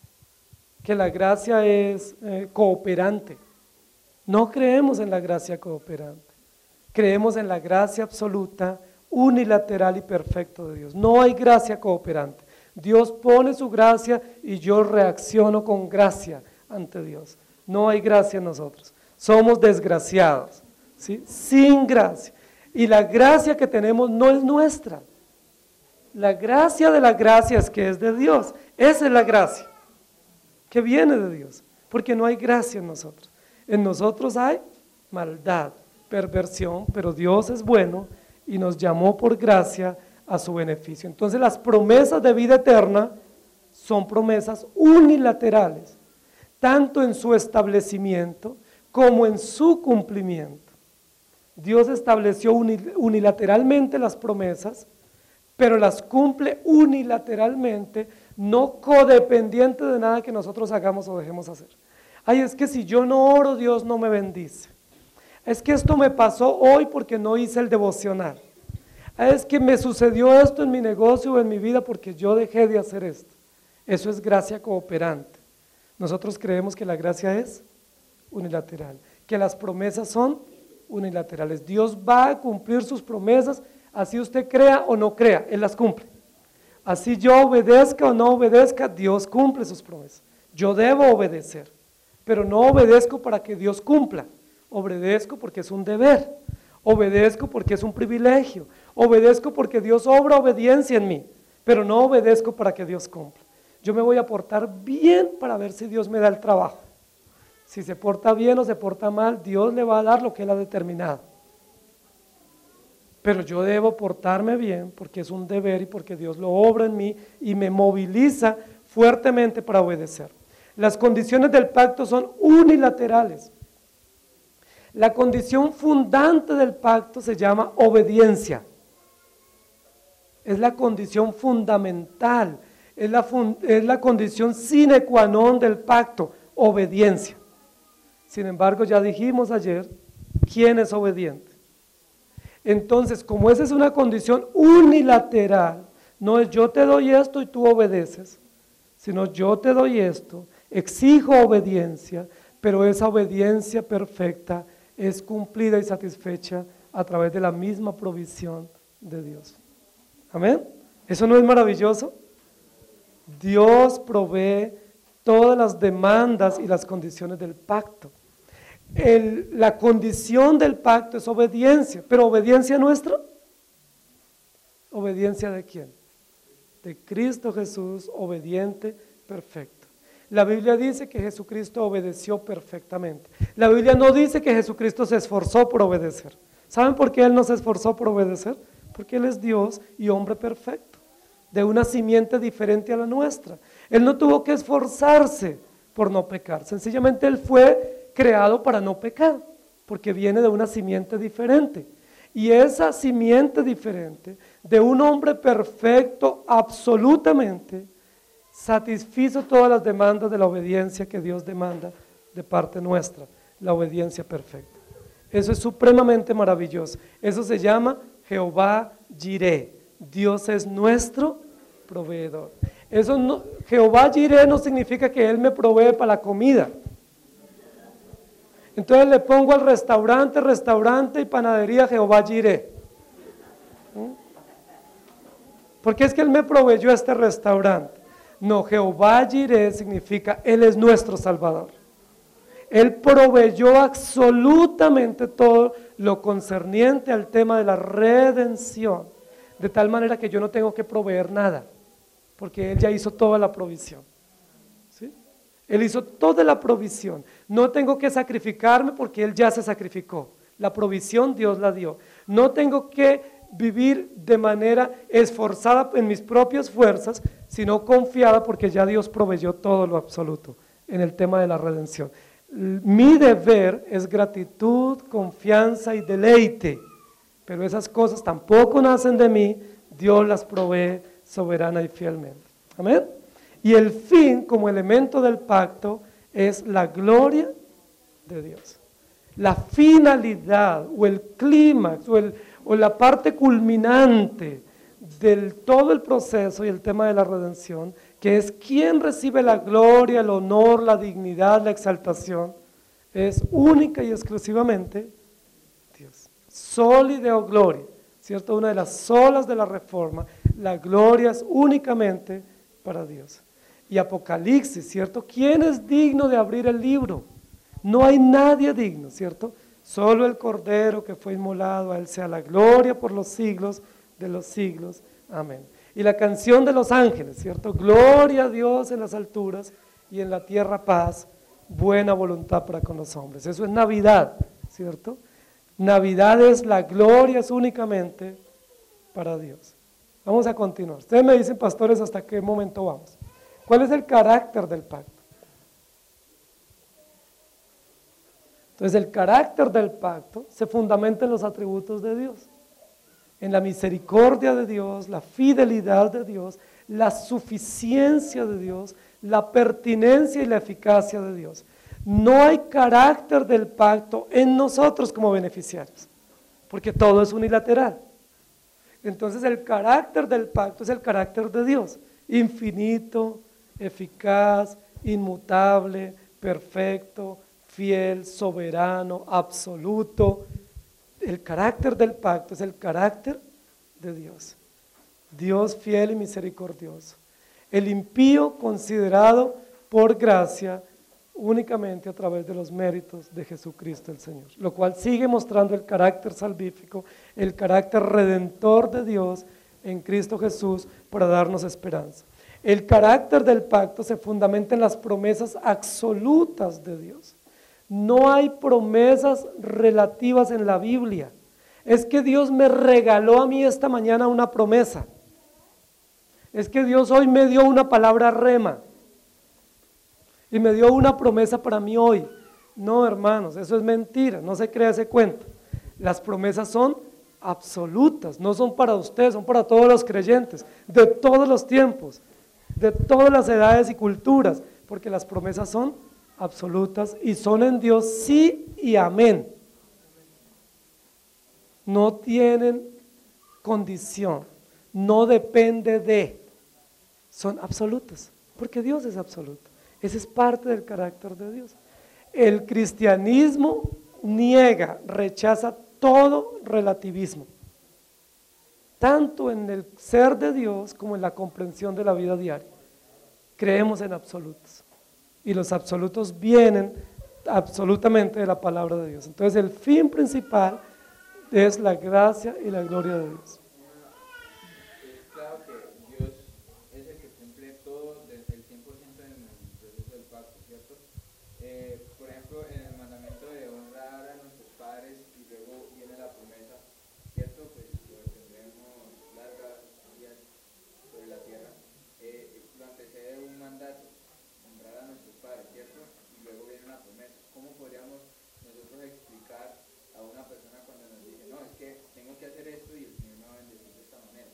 Que la gracia es eh, cooperante. No creemos en la gracia cooperante, creemos en la gracia absoluta, unilateral y perfecta de Dios. No hay gracia cooperante. Dios pone su gracia y yo reacciono con gracia ante Dios. No hay gracia en nosotros. Somos desgraciados, ¿sí? Sin gracia. Y la gracia que tenemos no es nuestra. La gracia de la gracia es que es de Dios. Esa es la gracia que viene de Dios, porque no hay gracia en nosotros. En nosotros hay maldad, perversión, pero Dios es bueno y nos llamó por gracia a su beneficio. Entonces las promesas de vida eterna son promesas unilaterales, tanto en su establecimiento como en su cumplimiento. Dios estableció unilateralmente las promesas, pero las cumple unilateralmente, no codependiente de nada que nosotros hagamos o dejemos hacer. Ay, es que si yo no oro, Dios no me bendice. Es que esto me pasó hoy porque no hice el devocional. Es que me sucedió esto en mi negocio o en mi vida porque yo dejé de hacer esto. Eso es gracia cooperante. Nosotros creemos que la gracia es unilateral, que las promesas son unilaterales. Dios va a cumplir sus promesas, así usted crea o no crea, Él las cumple. Así yo obedezca o no obedezca, Dios cumple sus promesas. Yo debo obedecer, pero no obedezco para que Dios cumpla. Obedezco porque es un deber, obedezco porque es un privilegio, obedezco porque Dios obra obediencia en mí, pero no obedezco para que Dios cumpla. Yo me voy a portar bien para ver si Dios me da el trabajo. Si se porta bien o se porta mal, Dios le va a dar lo que Él ha determinado. Pero yo debo portarme bien porque es un deber y porque Dios lo obra en mí y me moviliza fuertemente para obedecer. Las condiciones del pacto son unilaterales. La condición fundante del pacto se llama obediencia. Es la condición fundamental, es la, fun- es la condición sine qua non del pacto, obediencia. Sin embargo, ya dijimos ayer, ¿quién es obediente? Entonces, como esa es una condición unilateral, no es yo te doy esto y tú obedeces, sino yo te doy esto, exijo obediencia, pero esa obediencia perfecta es cumplida y satisfecha a través de la misma provisión de Dios. ¿Amén? ¿Eso no es maravilloso? Dios provee todas las demandas y las condiciones del pacto. El, la condición del pacto es obediencia, pero obediencia nuestra, ¿Obediencia de quién? De Cristo Jesús, obediente, perfecto. La Biblia dice que Jesucristo obedeció perfectamente. La Biblia no dice que Jesucristo se esforzó por obedecer. ¿Saben por qué Él no se esforzó por obedecer? Porque Él es Dios y hombre perfecto, de una simiente diferente a la nuestra. Él no tuvo que esforzarse por no pecar. Sencillamente Él fue creado para no pecar, porque viene de una simiente diferente. Y esa simiente diferente, de un hombre perfecto absolutamente, satisfizo todas las demandas de la obediencia que Dios demanda de parte nuestra, la obediencia perfecta. Eso es supremamente maravilloso. Eso se llama Jehová Jireh. Dios es nuestro proveedor. Eso no, Jehová Jireh no significa que Él me provee para la comida. Entonces le pongo al restaurante, restaurante y panadería Jehová Jireh. ¿Mm? Porque es que Él me proveyó este restaurante. No, Jehová Jireh significa Él es nuestro Salvador. Él proveyó absolutamente todo lo concerniente al tema de la redención, de tal manera que yo no tengo que proveer nada, porque Él ya hizo toda la provisión. ¿Sí? Él hizo toda la provisión. No tengo que sacrificarme porque Él ya se sacrificó. La provisión Dios la dio. No tengo que vivir de manera esforzada en mis propias fuerzas, sino confiada porque ya Dios proveyó todo lo absoluto en el tema de la redención. Mi deber es gratitud, confianza y deleite, pero esas cosas tampoco nacen de mí, Dios las provee soberana y fielmente. Amén. Y el fin como elemento del pacto es la gloria de Dios. La finalidad o el clímax o, el, o la parte culminante del todo el proceso y el tema de la redención, que es quien recibe la gloria, el honor, la dignidad, la exaltación, es única y exclusivamente Dios. Soli Deo Gloria, ¿cierto? Una de las solas de la Reforma, la gloria es únicamente para Dios. Y Apocalipsis, ¿cierto? ¿Quién es digno de abrir el libro? No hay nadie digno, ¿cierto? Solo el Cordero que fue inmolado, a Él sea la gloria por los siglos de los siglos. Amén. Y la canción de los ángeles, ¿cierto? Gloria a Dios en las alturas y en la tierra paz, buena voluntad para con los hombres. Eso es Navidad, ¿cierto? Navidad es la gloria, es únicamente para Dios. Vamos a continuar. Ustedes me dicen, pastores, ¿hasta qué momento vamos? ¿Cuál es el carácter del pacto? Entonces el carácter del pacto se fundamenta en los atributos de Dios, en la misericordia de Dios, la fidelidad de Dios, la suficiencia de Dios, la pertinencia y la eficacia de Dios. No hay carácter del pacto en nosotros como beneficiarios, porque todo es unilateral. Entonces el carácter del pacto es el carácter de Dios, infinito, eficaz, inmutable, perfecto, fiel, soberano, absoluto. El carácter del pacto es el carácter de Dios. Dios fiel y misericordioso. El impío considerado por gracia únicamente a través de los méritos de Jesucristo el Señor, lo cual sigue mostrando el carácter salvífico, el carácter redentor de Dios en Cristo Jesús para darnos esperanza. El carácter del pacto se fundamenta en las promesas absolutas de Dios. No hay promesas relativas en la Biblia. Es que Dios me regaló a mí esta mañana una promesa. Es que Dios hoy me dio una palabra rema y me dio una promesa para mí hoy. No, hermanos, eso es mentira, no se crea ese cuento. Las promesas son absolutas, no son para ustedes, son para todos los creyentes, de todos los tiempos, de todas las edades y culturas, porque las promesas son absolutas y son en Dios sí y amén. No tienen condición, no depende de, son absolutas, porque Dios es absoluto. Ese es parte del carácter de Dios. El cristianismo niega, rechaza todo relativismo, tanto en el ser de Dios como en la comprensión de la vida diaria. Creemos en absolutos y los absolutos vienen absolutamente de la palabra de Dios. Entonces el fin principal es la gracia y la gloria de Dios. ejemplo, en el mandamiento de honrar a nuestros padres y luego viene la promesa, ¿cierto? Pues lo tendremos largas días sobre la tierra. Eh, lo antecede un mandato, honrar a nuestros padres, ¿cierto? Y luego viene la promesa. ¿Cómo podríamos nosotros explicar a una persona cuando nos dice, no, es que tengo que hacer esto y el Señor me va a bendecir de esta manera?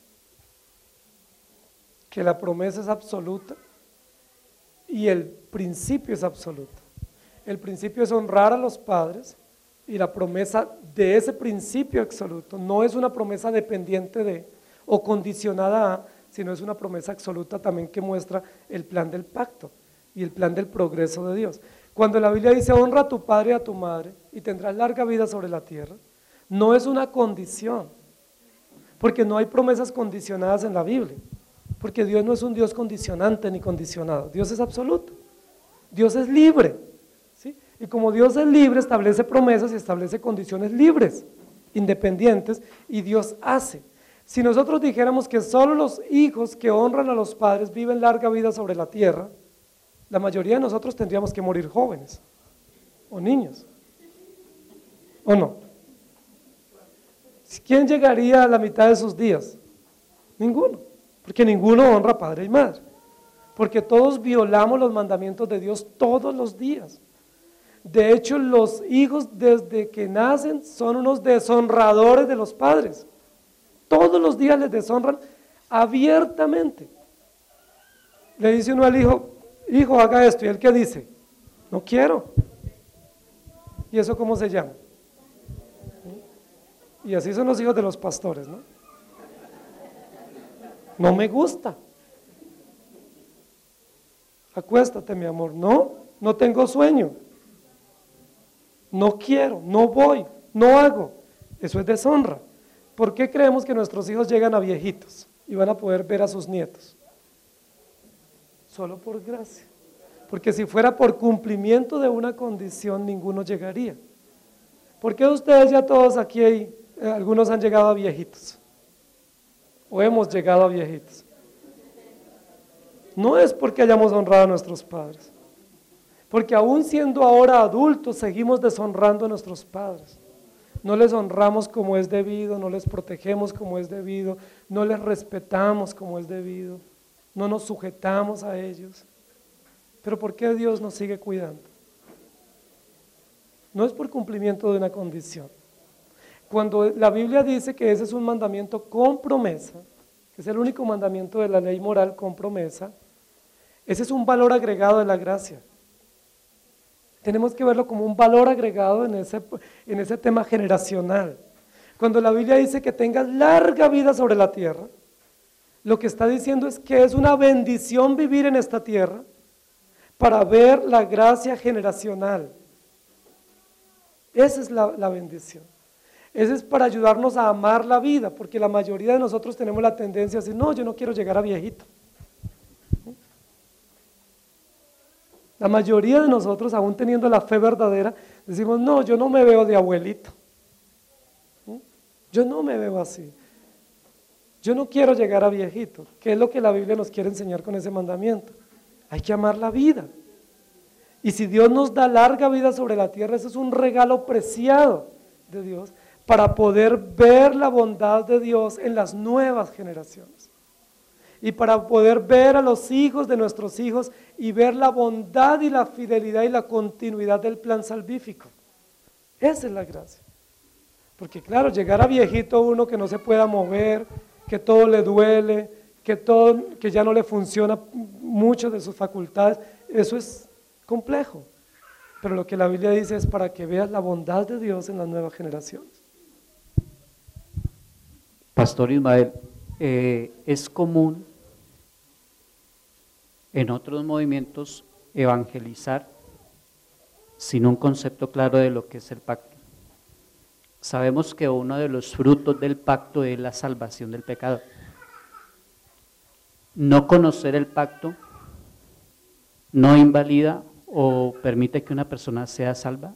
Que la promesa es absoluta y el principio es absoluto. El principio es honrar a los padres y la promesa de ese principio absoluto no es una promesa dependiente de o condicionada a, sino es una promesa absoluta también que muestra el plan del pacto y el plan del progreso de Dios. Cuando la Biblia dice honra a tu padre y a tu madre y tendrás larga vida sobre la tierra, no es una condición, porque no hay promesas condicionadas en la Biblia, porque Dios no es un Dios condicionante ni condicionado, Dios es absoluto, Dios es libre, ¿sí? Y como Dios es libre, establece promesas y establece condiciones libres, independientes, y Dios hace. Si nosotros dijéramos que solo los hijos que honran a los padres viven larga vida sobre la tierra, la mayoría de nosotros tendríamos que morir jóvenes o niños, ¿o no? ¿Quién llegaría a la mitad de sus días? Ninguno, porque ninguno honra a padre y madre, porque todos violamos los mandamientos de Dios todos los días. De hecho, los hijos desde que nacen son unos deshonradores de los padres, todos los días les deshonran abiertamente. Le dice uno al hijo, hijo, haga esto, y él ¿qué dice? No quiero. ¿Y eso cómo se llama? Y así son los hijos de los pastores, ¿no? No me gusta. Acuéstate, mi amor. No, no tengo sueño. No quiero, no voy, no hago. Eso es deshonra. ¿Por qué creemos que nuestros hijos llegan a viejitos y van a poder ver a sus nietos? Solo por gracia. Porque si fuera por cumplimiento de una condición, ninguno llegaría. ¿Por qué ustedes ya todos aquí, eh, algunos han llegado a viejitos? ¿O hemos llegado a viejitos? No es porque hayamos honrado a nuestros padres, porque aún siendo ahora adultos seguimos deshonrando a nuestros padres. No les honramos como es debido, no les protegemos como es debido, no les respetamos como es debido, no nos sujetamos a ellos. Pero ¿por qué Dios nos sigue cuidando? No es por cumplimiento de una condición. Cuando la Biblia dice que ese es un mandamiento con promesa, que es el único mandamiento de la ley moral con promesa, ese es un valor agregado de la gracia. Tenemos que verlo como un valor agregado en ese, en ese tema generacional. Cuando la Biblia dice que tengas larga vida sobre la tierra, lo que está diciendo es que es una bendición vivir en esta tierra para ver la gracia generacional. Esa es la, la bendición. Ese es para ayudarnos a amar la vida, porque la mayoría de nosotros tenemos la tendencia a decir, no, yo no quiero llegar a viejito. La mayoría de nosotros, aún teniendo la fe verdadera, decimos, no, yo no me veo de abuelito. Yo no me veo así. Yo no quiero llegar a viejito. ¿Qué es lo que la Biblia nos quiere enseñar con ese mandamiento? Hay que amar la vida. Y si Dios nos da larga vida sobre la tierra, eso es un regalo preciado de Dios para poder ver la bondad de Dios en las nuevas generaciones. Y para poder ver a los hijos de nuestros hijos y ver la bondad y la fidelidad y la continuidad del plan salvífico. Esa es la gracia. Porque claro, llegar a viejito uno que no se pueda mover, que todo le duele, que, todo, que ya no le funciona mucho de sus facultades, eso es complejo. Pero lo que la Biblia dice es para que veas la bondad de Dios en las nuevas generaciones. Pastor Ismael, eh, es común en otros movimientos evangelizar sin un concepto claro de lo que es el pacto. Sabemos que uno de los frutos del pacto es la salvación del pecado. No conocer el pacto no invalida o permite que una persona sea salva.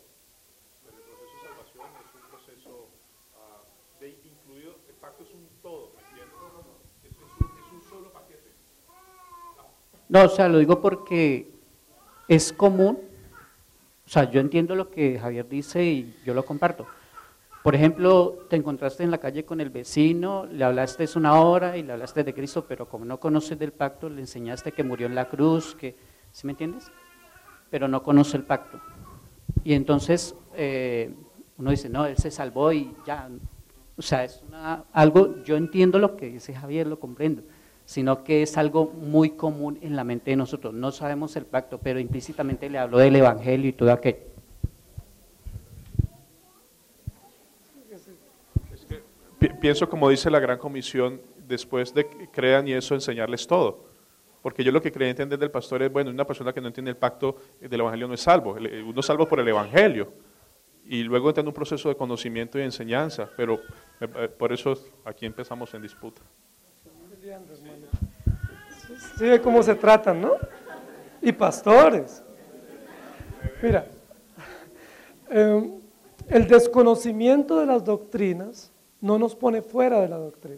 Todo No, o sea, lo digo porque es común, o sea, yo entiendo lo que Javier dice y yo lo comparto. Por ejemplo, te encontraste en la calle con el vecino, le hablaste una hora y le hablaste de Cristo, pero como no conoces del pacto, le enseñaste que murió en la cruz, que, ¿sí me entiendes? Pero no conoce el pacto. Y entonces eh, uno dice, no, él se salvó y ya. O sea, es una, algo, yo entiendo lo que dice Javier, lo comprendo, sino que es algo muy común en la mente de nosotros. No sabemos el pacto, pero implícitamente le habló del evangelio y todo aquello. Pienso, como dice la Gran Comisión, después de que crean y eso, enseñarles todo. Porque yo lo que quería entender del pastor es, bueno, una persona que no entiende el pacto del Evangelio no es salvo. Uno es salvo por el Evangelio. Y luego entra en un proceso de conocimiento y enseñanza. Pero por eso aquí empezamos en disputa. Sí, ve cómo se tratan, ¿no? Y pastores. Mira, eh, el desconocimiento de las doctrinas no nos pone fuera de la doctrina.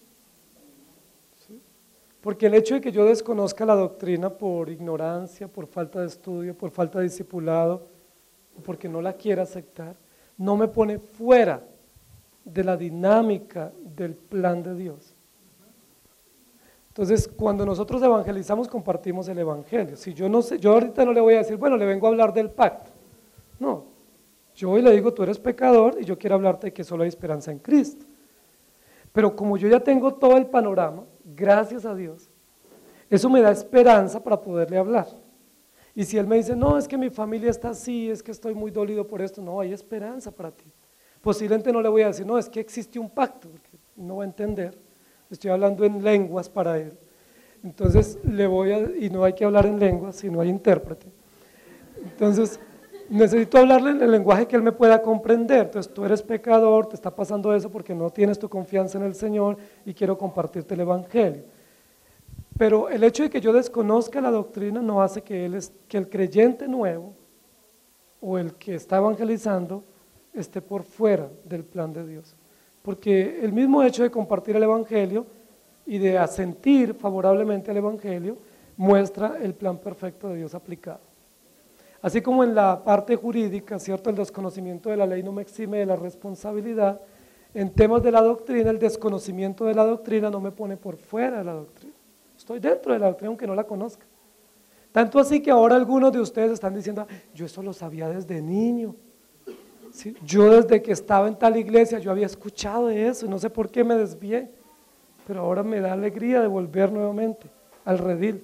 ¿Sí? Porque el hecho de que yo desconozca la doctrina por ignorancia, por falta de estudio, por falta de discipulado, o porque no la quiera aceptar, no me pone fuera de la dinámica del plan de Dios. Entonces, cuando nosotros evangelizamos, compartimos el evangelio. Si yo no sé, yo ahorita no le voy a decir, bueno, le vengo a hablar del pacto. No, yo hoy le digo, tú eres pecador y yo quiero hablarte de que solo hay esperanza en Cristo. Pero como yo ya tengo todo el panorama, gracias a Dios, eso me da esperanza para poderle hablar. Y si él me dice, no, es que mi familia está así, es que estoy muy dolido por esto, no, hay esperanza para ti. Posiblemente no le voy a decir, no, es que existe un pacto, porque no va a entender. Estoy hablando en lenguas para él. Entonces le voy a, y no hay que hablar en lenguas, sino hay intérprete. Entonces necesito hablarle en el lenguaje que él me pueda comprender. Entonces tú eres pecador, te está pasando eso porque no tienes tu confianza en el Señor y quiero compartirte el evangelio. Pero el hecho de que yo desconozca la doctrina no hace que, él es, que el creyente nuevo o el que está evangelizando esté por fuera del plan de Dios. Porque el mismo hecho de compartir el evangelio y de asentir favorablemente al evangelio muestra el plan perfecto de Dios aplicado. Así como en la parte jurídica, ¿cierto? El desconocimiento de la ley no me exime de la responsabilidad, en temas de la doctrina, el desconocimiento de la doctrina no me pone por fuera de la doctrina. Estoy dentro de la doctrina aunque no la conozca. Tanto así que ahora algunos de ustedes están diciendo, yo eso lo sabía desde niño. ¿Sí? Yo desde que estaba en tal iglesia, yo había escuchado de eso y no sé por qué me desvié, pero ahora me da alegría de volver nuevamente al redil.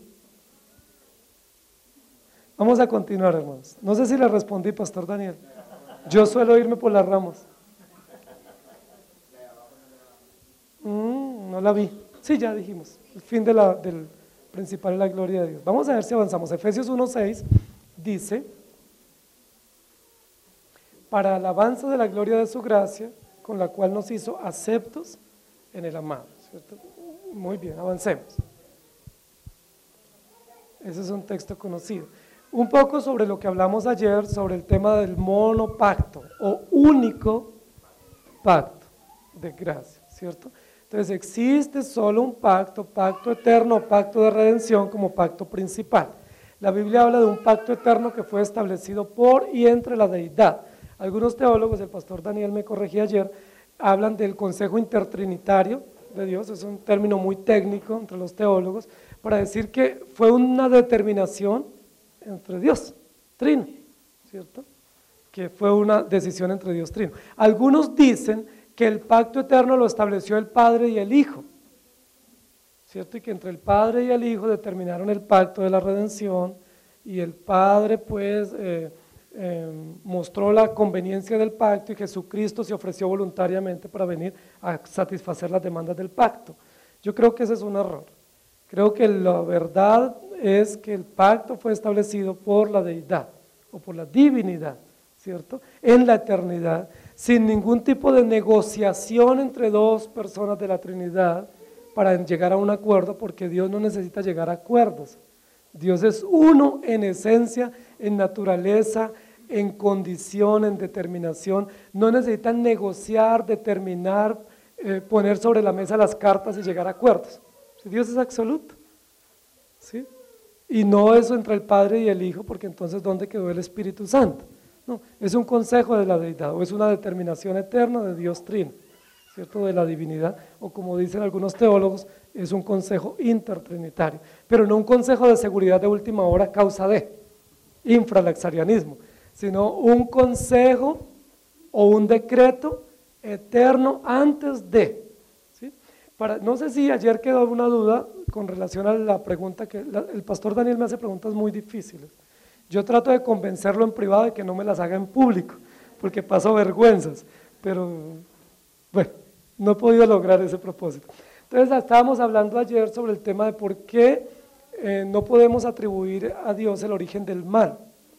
Vamos a continuar, hermanos. No sé si le respondí, Pastor Daniel. Yo suelo irme por las ramas. Mm, no la vi. Sí, ya dijimos. El fin de la, del principal es la gloria de Dios. Vamos a ver si avanzamos. Efesios uno seis dice, para alabanza de la gloria de su gracia, con la cual nos hizo aceptos en el amado. ¿Cierto? Muy bien, avancemos. Ese es un texto conocido. Un poco sobre lo que hablamos ayer, sobre el tema del monopacto o único pacto de gracia, ¿cierto? Entonces existe solo un pacto, pacto eterno, pacto de redención como pacto principal. La Biblia habla de un pacto eterno que fue establecido por y entre la deidad. Algunos teólogos, el pastor Daniel me corregí ayer, hablan del consejo intertrinitario de Dios, es un término muy técnico entre los teólogos, para decir que fue una determinación entre Dios, Trino, ¿cierto? Que fue una decisión entre Dios Trino. Algunos dicen que el pacto eterno lo estableció el Padre y el Hijo, ¿cierto? Y que entre el Padre y el Hijo determinaron el pacto de la redención y el Padre pues eh, eh, mostró la conveniencia del pacto y Jesucristo se ofreció voluntariamente para venir a satisfacer las demandas del pacto. Yo creo que ese es un error. Creo que la verdad es que el pacto fue establecido por la deidad o por la divinidad, ¿cierto? En la eternidad, sin ningún tipo de negociación entre dos personas de la Trinidad para llegar a un acuerdo, porque Dios no necesita llegar a acuerdos. Dios es uno en esencia, en naturaleza, en condición, en determinación. No necesita negociar, determinar, eh, poner sobre la mesa las cartas y llegar a acuerdos. Dios es absoluto, ¿sí? Y no eso entre el Padre y el Hijo, porque entonces ¿dónde quedó el Espíritu Santo? No, es un consejo de la deidad, o es una determinación eterna de Dios Trino, ¿cierto? De la divinidad, o como dicen algunos teólogos, es un consejo intertrinitario, pero no un consejo de seguridad de última hora causa de infralaxarianismo, sino un consejo o un decreto eterno antes de. ¿Sí? Para, no sé si ayer quedó alguna duda con relación a la pregunta que la, el pastor Daniel me hace preguntas muy difíciles. Yo trato de convencerlo en privado de que no me las haga en público, porque paso vergüenzas, pero bueno, no he podido lograr ese propósito. Entonces estábamos hablando ayer sobre el tema de por qué eh, no podemos atribuir a Dios el origen del mal.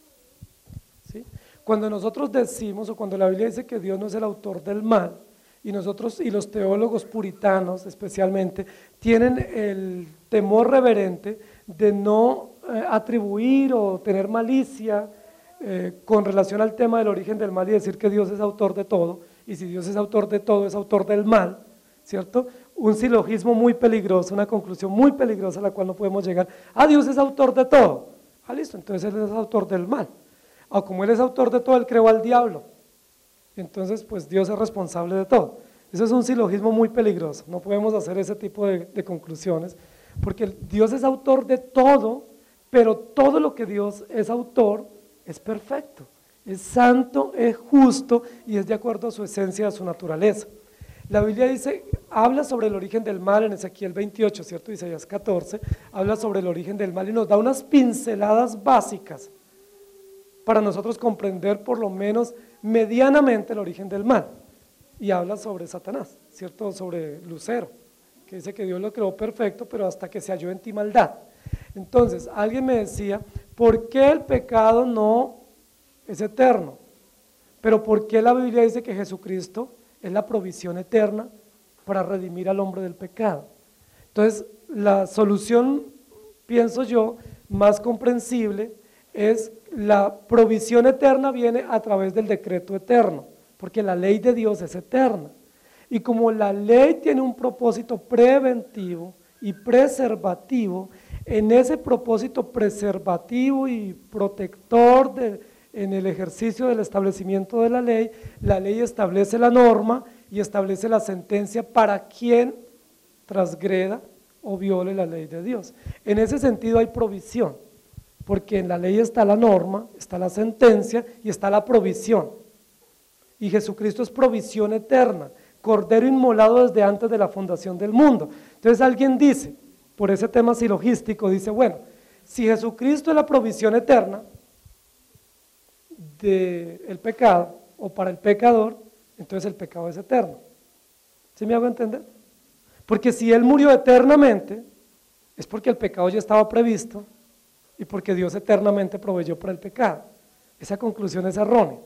¿Sí? Cuando nosotros decimos, o cuando la Biblia dice que Dios no es el autor del mal, y nosotros y los teólogos puritanos especialmente tienen el temor reverente de no eh, atribuir o tener malicia eh, con relación al tema del origen del mal y decir que Dios es autor de todo, y si Dios es autor de todo, es autor del mal, ¿cierto? Un silogismo muy peligroso, una conclusión muy peligrosa a la cual no podemos llegar. Ah, Dios es autor de todo. Ah, listo, entonces Él es autor del mal. O como Él es autor de todo, Él creó al diablo. Entonces, pues Dios es responsable de todo. Eso es un silogismo muy peligroso, no podemos hacer ese tipo de, de conclusiones, porque Dios es autor de todo, pero todo lo que Dios es autor es perfecto, es santo, es justo y es de acuerdo a su esencia, a su naturaleza. La Biblia dice, habla sobre el origen del mal en Ezequiel veintiocho, ¿cierto? Isaías catorce, habla sobre el origen del mal y nos da unas pinceladas básicas para nosotros comprender por lo menos medianamente el origen del mal. Y habla sobre Satanás, ¿cierto? Sobre Lucero, que dice que Dios lo creó perfecto, pero hasta que se halló en ti maldad. Entonces, alguien me decía, ¿por qué el pecado no es eterno? Pero ¿por qué la Biblia dice que Jesucristo es la provisión eterna para redimir al hombre del pecado? Entonces, la solución, pienso yo, más comprensible es la provisión eterna viene a través del decreto eterno, porque la ley de Dios es eterna. Y como la ley tiene un propósito preventivo y preservativo, en ese propósito preservativo y protector de, en el ejercicio del establecimiento de la ley, la ley establece la norma y establece la sentencia para quien transgreda o viole la ley de Dios. En ese sentido hay provisión, porque en la ley está la norma, está la sentencia y está la provisión. Y Jesucristo es provisión eterna, cordero inmolado desde antes de la fundación del mundo. Entonces alguien dice, por ese tema silogístico, dice, bueno, si Jesucristo es la provisión eterna del pecado o para el pecador, entonces el pecado es eterno. ¿Sí me hago entender? Porque si Él murió eternamente, es porque el pecado ya estaba previsto y porque Dios eternamente proveyó para el pecado. Esa conclusión es errónea.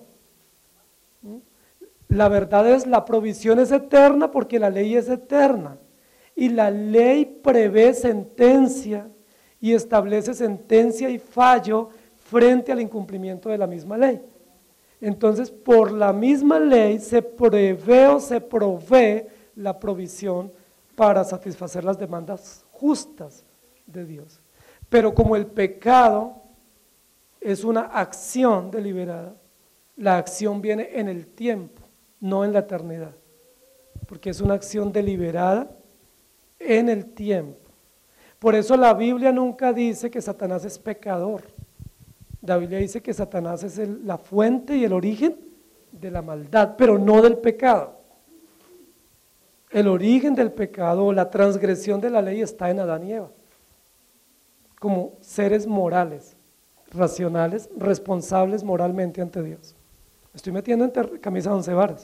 La verdad es, la provisión es eterna porque la ley es eterna y la ley prevé sentencia y establece sentencia y fallo frente al incumplimiento de la misma ley. Entonces, por la misma ley se prevé o se provee la provisión para satisfacer las demandas justas de Dios. Pero como el pecado es una acción deliberada, la acción viene en el tiempo, no en la eternidad, porque es una acción deliberada en el tiempo. Por eso la Biblia nunca dice que Satanás es pecador. La Biblia dice que Satanás es el, la fuente y el origen de la maldad, pero no del pecado. El origen del pecado, la transgresión de la ley está en Adán y Eva, como seres morales, racionales, responsables moralmente ante Dios. Me estoy metiendo en ter- camisa de once varas.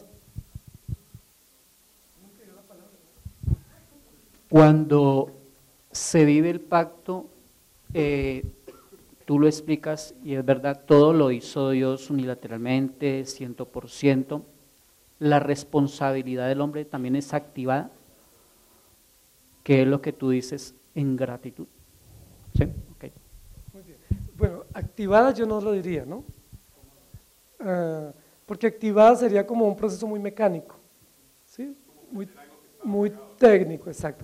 Cuando se vive el pacto, eh, tú lo explicas y es verdad, todo lo hizo Dios unilateralmente, cien por ciento. La responsabilidad del hombre también es activada, que es lo que tú dices en gratitud. ¿Sí? Okay. Muy bien. Bueno, activada yo no lo diría, ¿no? Uh, porque activada sería como un proceso muy mecánico, ¿sí? Muy, muy técnico, exacto.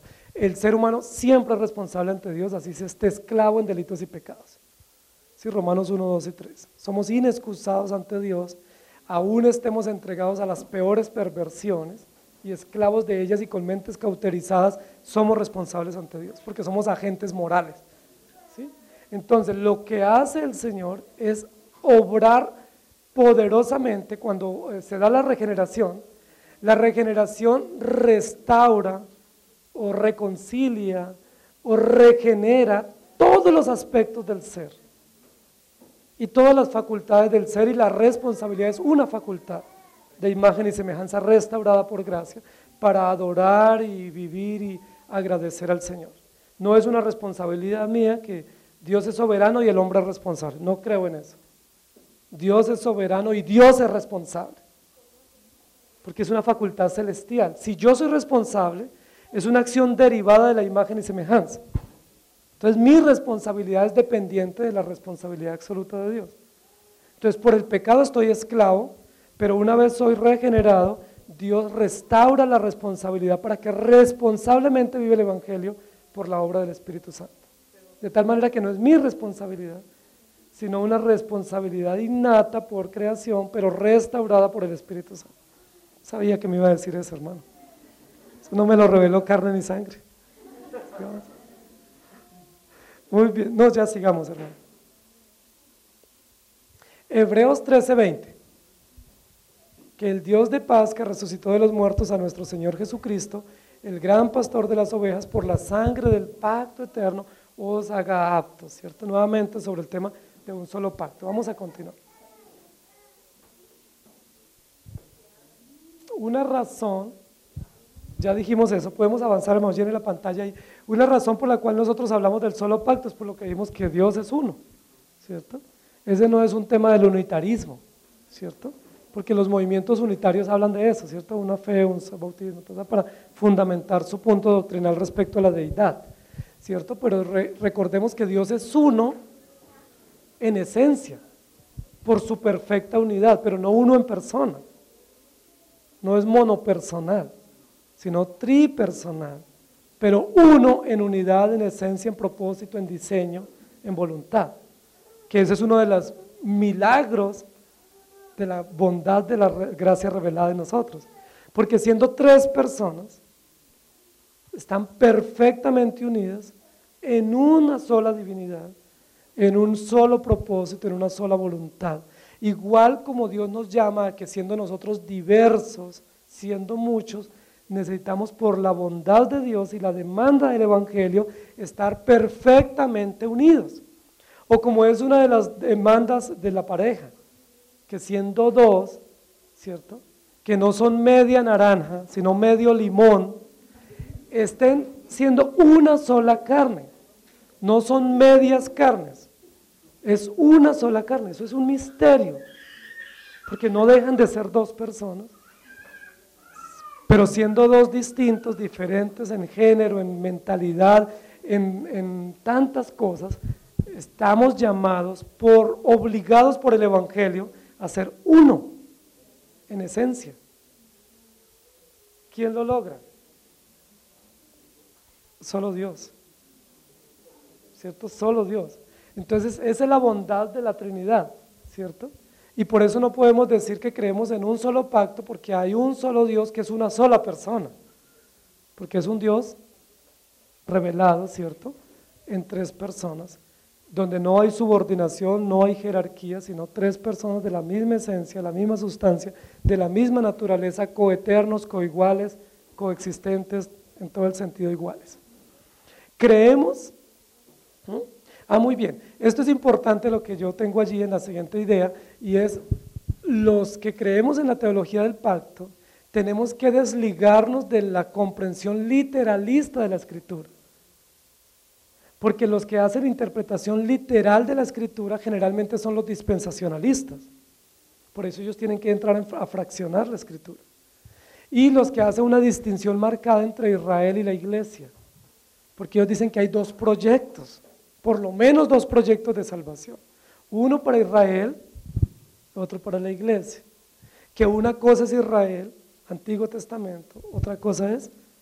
el ser humano siempre es responsable ante Dios, así se esté esclavo en delitos y pecados. Sí, Romanos uno, dos y tres. Somos inexcusados ante Dios, aún estemos entregados a las peores perversiones y esclavos de ellas y con mentes cauterizadas, somos responsables ante Dios, porque somos agentes morales. ¿Sí? Entonces, lo que hace el Señor es obrar poderosamente cuando se da la regeneración. La regeneración restaura o reconcilia o regenera todos los aspectos del ser y todas las facultades del ser, y la responsabilidad es una facultad de imagen y semejanza restaurada por gracia para adorar y vivir y agradecer al Señor. No es una responsabilidad mía, que Dios es soberano y el hombre es responsable, no creo en eso. Dios es soberano y Dios es responsable, porque es una facultad celestial. Si yo soy responsable, es una acción derivada de la imagen y semejanza. Entonces mi responsabilidad es dependiente de la responsabilidad absoluta de Dios. Entonces por el pecado estoy esclavo, pero una vez soy regenerado, Dios restaura la responsabilidad para que responsablemente vive el Evangelio por la obra del Espíritu Santo. De tal manera que no es mi responsabilidad, sino una responsabilidad innata por creación, pero restaurada por el Espíritu Santo. Sabía que me iba a decir eso, hermano. Eso no me lo reveló carne ni sangre. Muy bien, no, ya sigamos, hermano. Hebreos trece, veinte. Que el Dios de paz, que resucitó de los muertos a nuestro Señor Jesucristo, el gran pastor de las ovejas, por la sangre del pacto eterno, os haga aptos, ¿cierto? Nuevamente sobre el tema de un solo pacto. Vamos a continuar. Una razón, ya dijimos eso, podemos avanzar, hermanos, llene la pantalla ahí. Una razón por la cual nosotros hablamos del solo pacto es por lo que vimos que Dios es uno, ¿cierto? Ese no es un tema del unitarismo, ¿cierto? Porque los movimientos unitarios hablan de eso, ¿cierto? Una fe, un bautismo, todo para fundamentar su punto doctrinal respecto a la deidad, ¿cierto? Pero re, recordemos que Dios es uno en esencia, por su perfecta unidad, pero no uno en persona. No es monopersonal, sino tripersonal, pero uno en unidad, en esencia, en propósito, en diseño, en voluntad, que ese es uno de los milagros de la bondad de la gracia revelada en nosotros, porque siendo tres personas, están perfectamente unidas en una sola divinidad, en un solo propósito, en una sola voluntad. Igual como Dios nos llama a que siendo nosotros diversos, siendo muchos, necesitamos por la bondad de Dios y la demanda del Evangelio estar perfectamente unidos. O como es una de las demandas de la pareja, que siendo dos, ¿cierto? Que no son media naranja, sino medio limón, estén siendo una sola carne. No son medias carnes, es una sola carne. Eso es un misterio, porque no dejan de ser dos personas, pero siendo dos distintos, diferentes en género, en mentalidad, en, en tantas cosas, estamos llamados, por obligados por el Evangelio, a ser uno, en esencia. ¿Quién lo logra? Solo Dios, ¿cierto? Solo Dios. Entonces, esa es la bondad de la Trinidad, ¿cierto? Y por eso no podemos decir que creemos en un solo pacto, porque hay un solo Dios que es una sola persona, porque es un Dios revelado, ¿cierto?, en tres personas, donde no hay subordinación, no hay jerarquía, sino tres personas de la misma esencia, la misma sustancia, de la misma naturaleza, coeternos, coiguales, coexistentes, en todo el sentido iguales. Creemos, ¿no? Ah, muy bien, esto es importante lo que yo tengo allí en la siguiente idea, y es, los que creemos en la teología del pacto, tenemos que desligarnos de la comprensión literalista de la Escritura, porque los que hacen interpretación literal de la Escritura generalmente son los dispensacionalistas, por eso ellos tienen que entrar a fraccionar la Escritura, y los que hacen una distinción marcada entre Israel y la iglesia, porque ellos dicen que hay dos proyectos, por lo menos dos proyectos de salvación, uno para Israel, otro para la iglesia, que una cosa es Israel, Antiguo Testamento, otra cosa es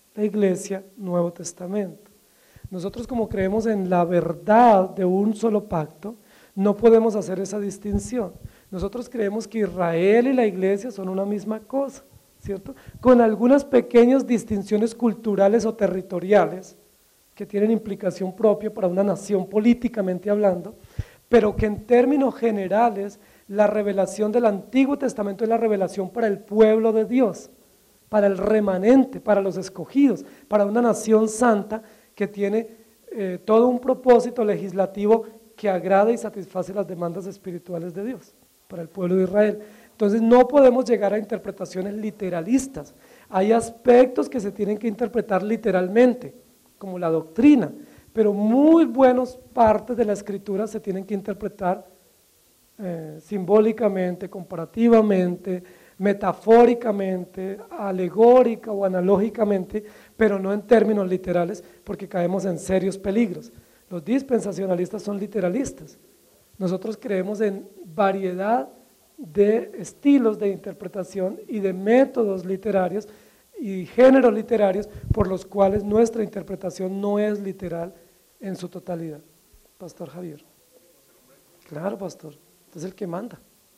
la iglesia, Nuevo Testamento. Nosotros como creemos en la verdad de un solo pacto, no podemos hacer esa distinción. Nosotros creemos que Israel y la iglesia son una misma cosa, ¿cierto? Con algunas pequeñas distinciones culturales o territoriales que tienen implicación propia para una nación políticamente hablando, pero que en términos generales la revelación del Antiguo Testamento es la revelación para el pueblo de Dios, para el remanente, para los escogidos, para una nación santa que tiene eh, todo un propósito legislativo que agrada y satisface las demandas espirituales de Dios, para el pueblo de Israel. Entonces no podemos llegar a interpretaciones literalistas. Hay aspectos que se tienen que interpretar literalmente, como la doctrina, pero muy buenas partes de la escritura se tienen que interpretar eh, simbólicamente, comparativamente, metafóricamente, alegórica o analógicamente, pero no en términos literales, porque caemos en serios peligros. Los dispensacionalistas son literalistas. Nosotros creemos en variedad de estilos de interpretación y de métodos literarios y géneros literarios por los cuales nuestra interpretación no es literal en su totalidad. Pastor Javier. Claro, pastor, usted es el que manda.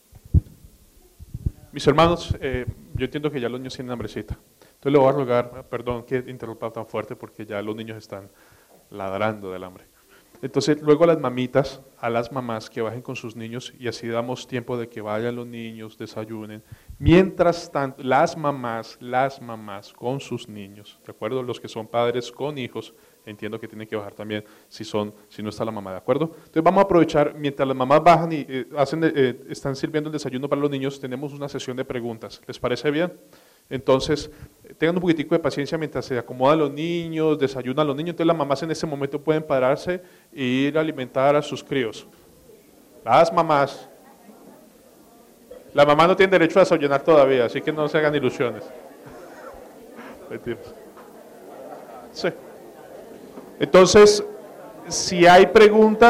Mis hermanos, eh, yo entiendo que ya los niños tienen hambrecita. Entonces le voy a rogar, perdón que interrumpa tan fuerte porque ya los niños están ladrando del hambre. Entonces luego a las mamitas, a las mamás que bajen con sus niños y así damos tiempo de que vayan los niños, desayunen. Mientras tanto, las mamás, las mamás con sus niños, ¿de acuerdo? Los que son padres con hijos, entiendo que tienen que bajar también si, son, si no está la mamá, ¿de acuerdo? Entonces vamos a aprovechar, mientras las mamás bajan y eh, hacen, eh, están sirviendo el desayuno para los niños, tenemos una sesión de preguntas. ¿Les parece bien? Entonces, tengan un poquitico de paciencia mientras se acomodan los niños, desayunan los niños, entonces las mamás en ese momento pueden pararse e ir a alimentar a sus críos. Las mamás. La mamá no tiene derecho a desayunar todavía, así que no se hagan ilusiones. Mentiras. Sí. Entonces, si hay preguntas,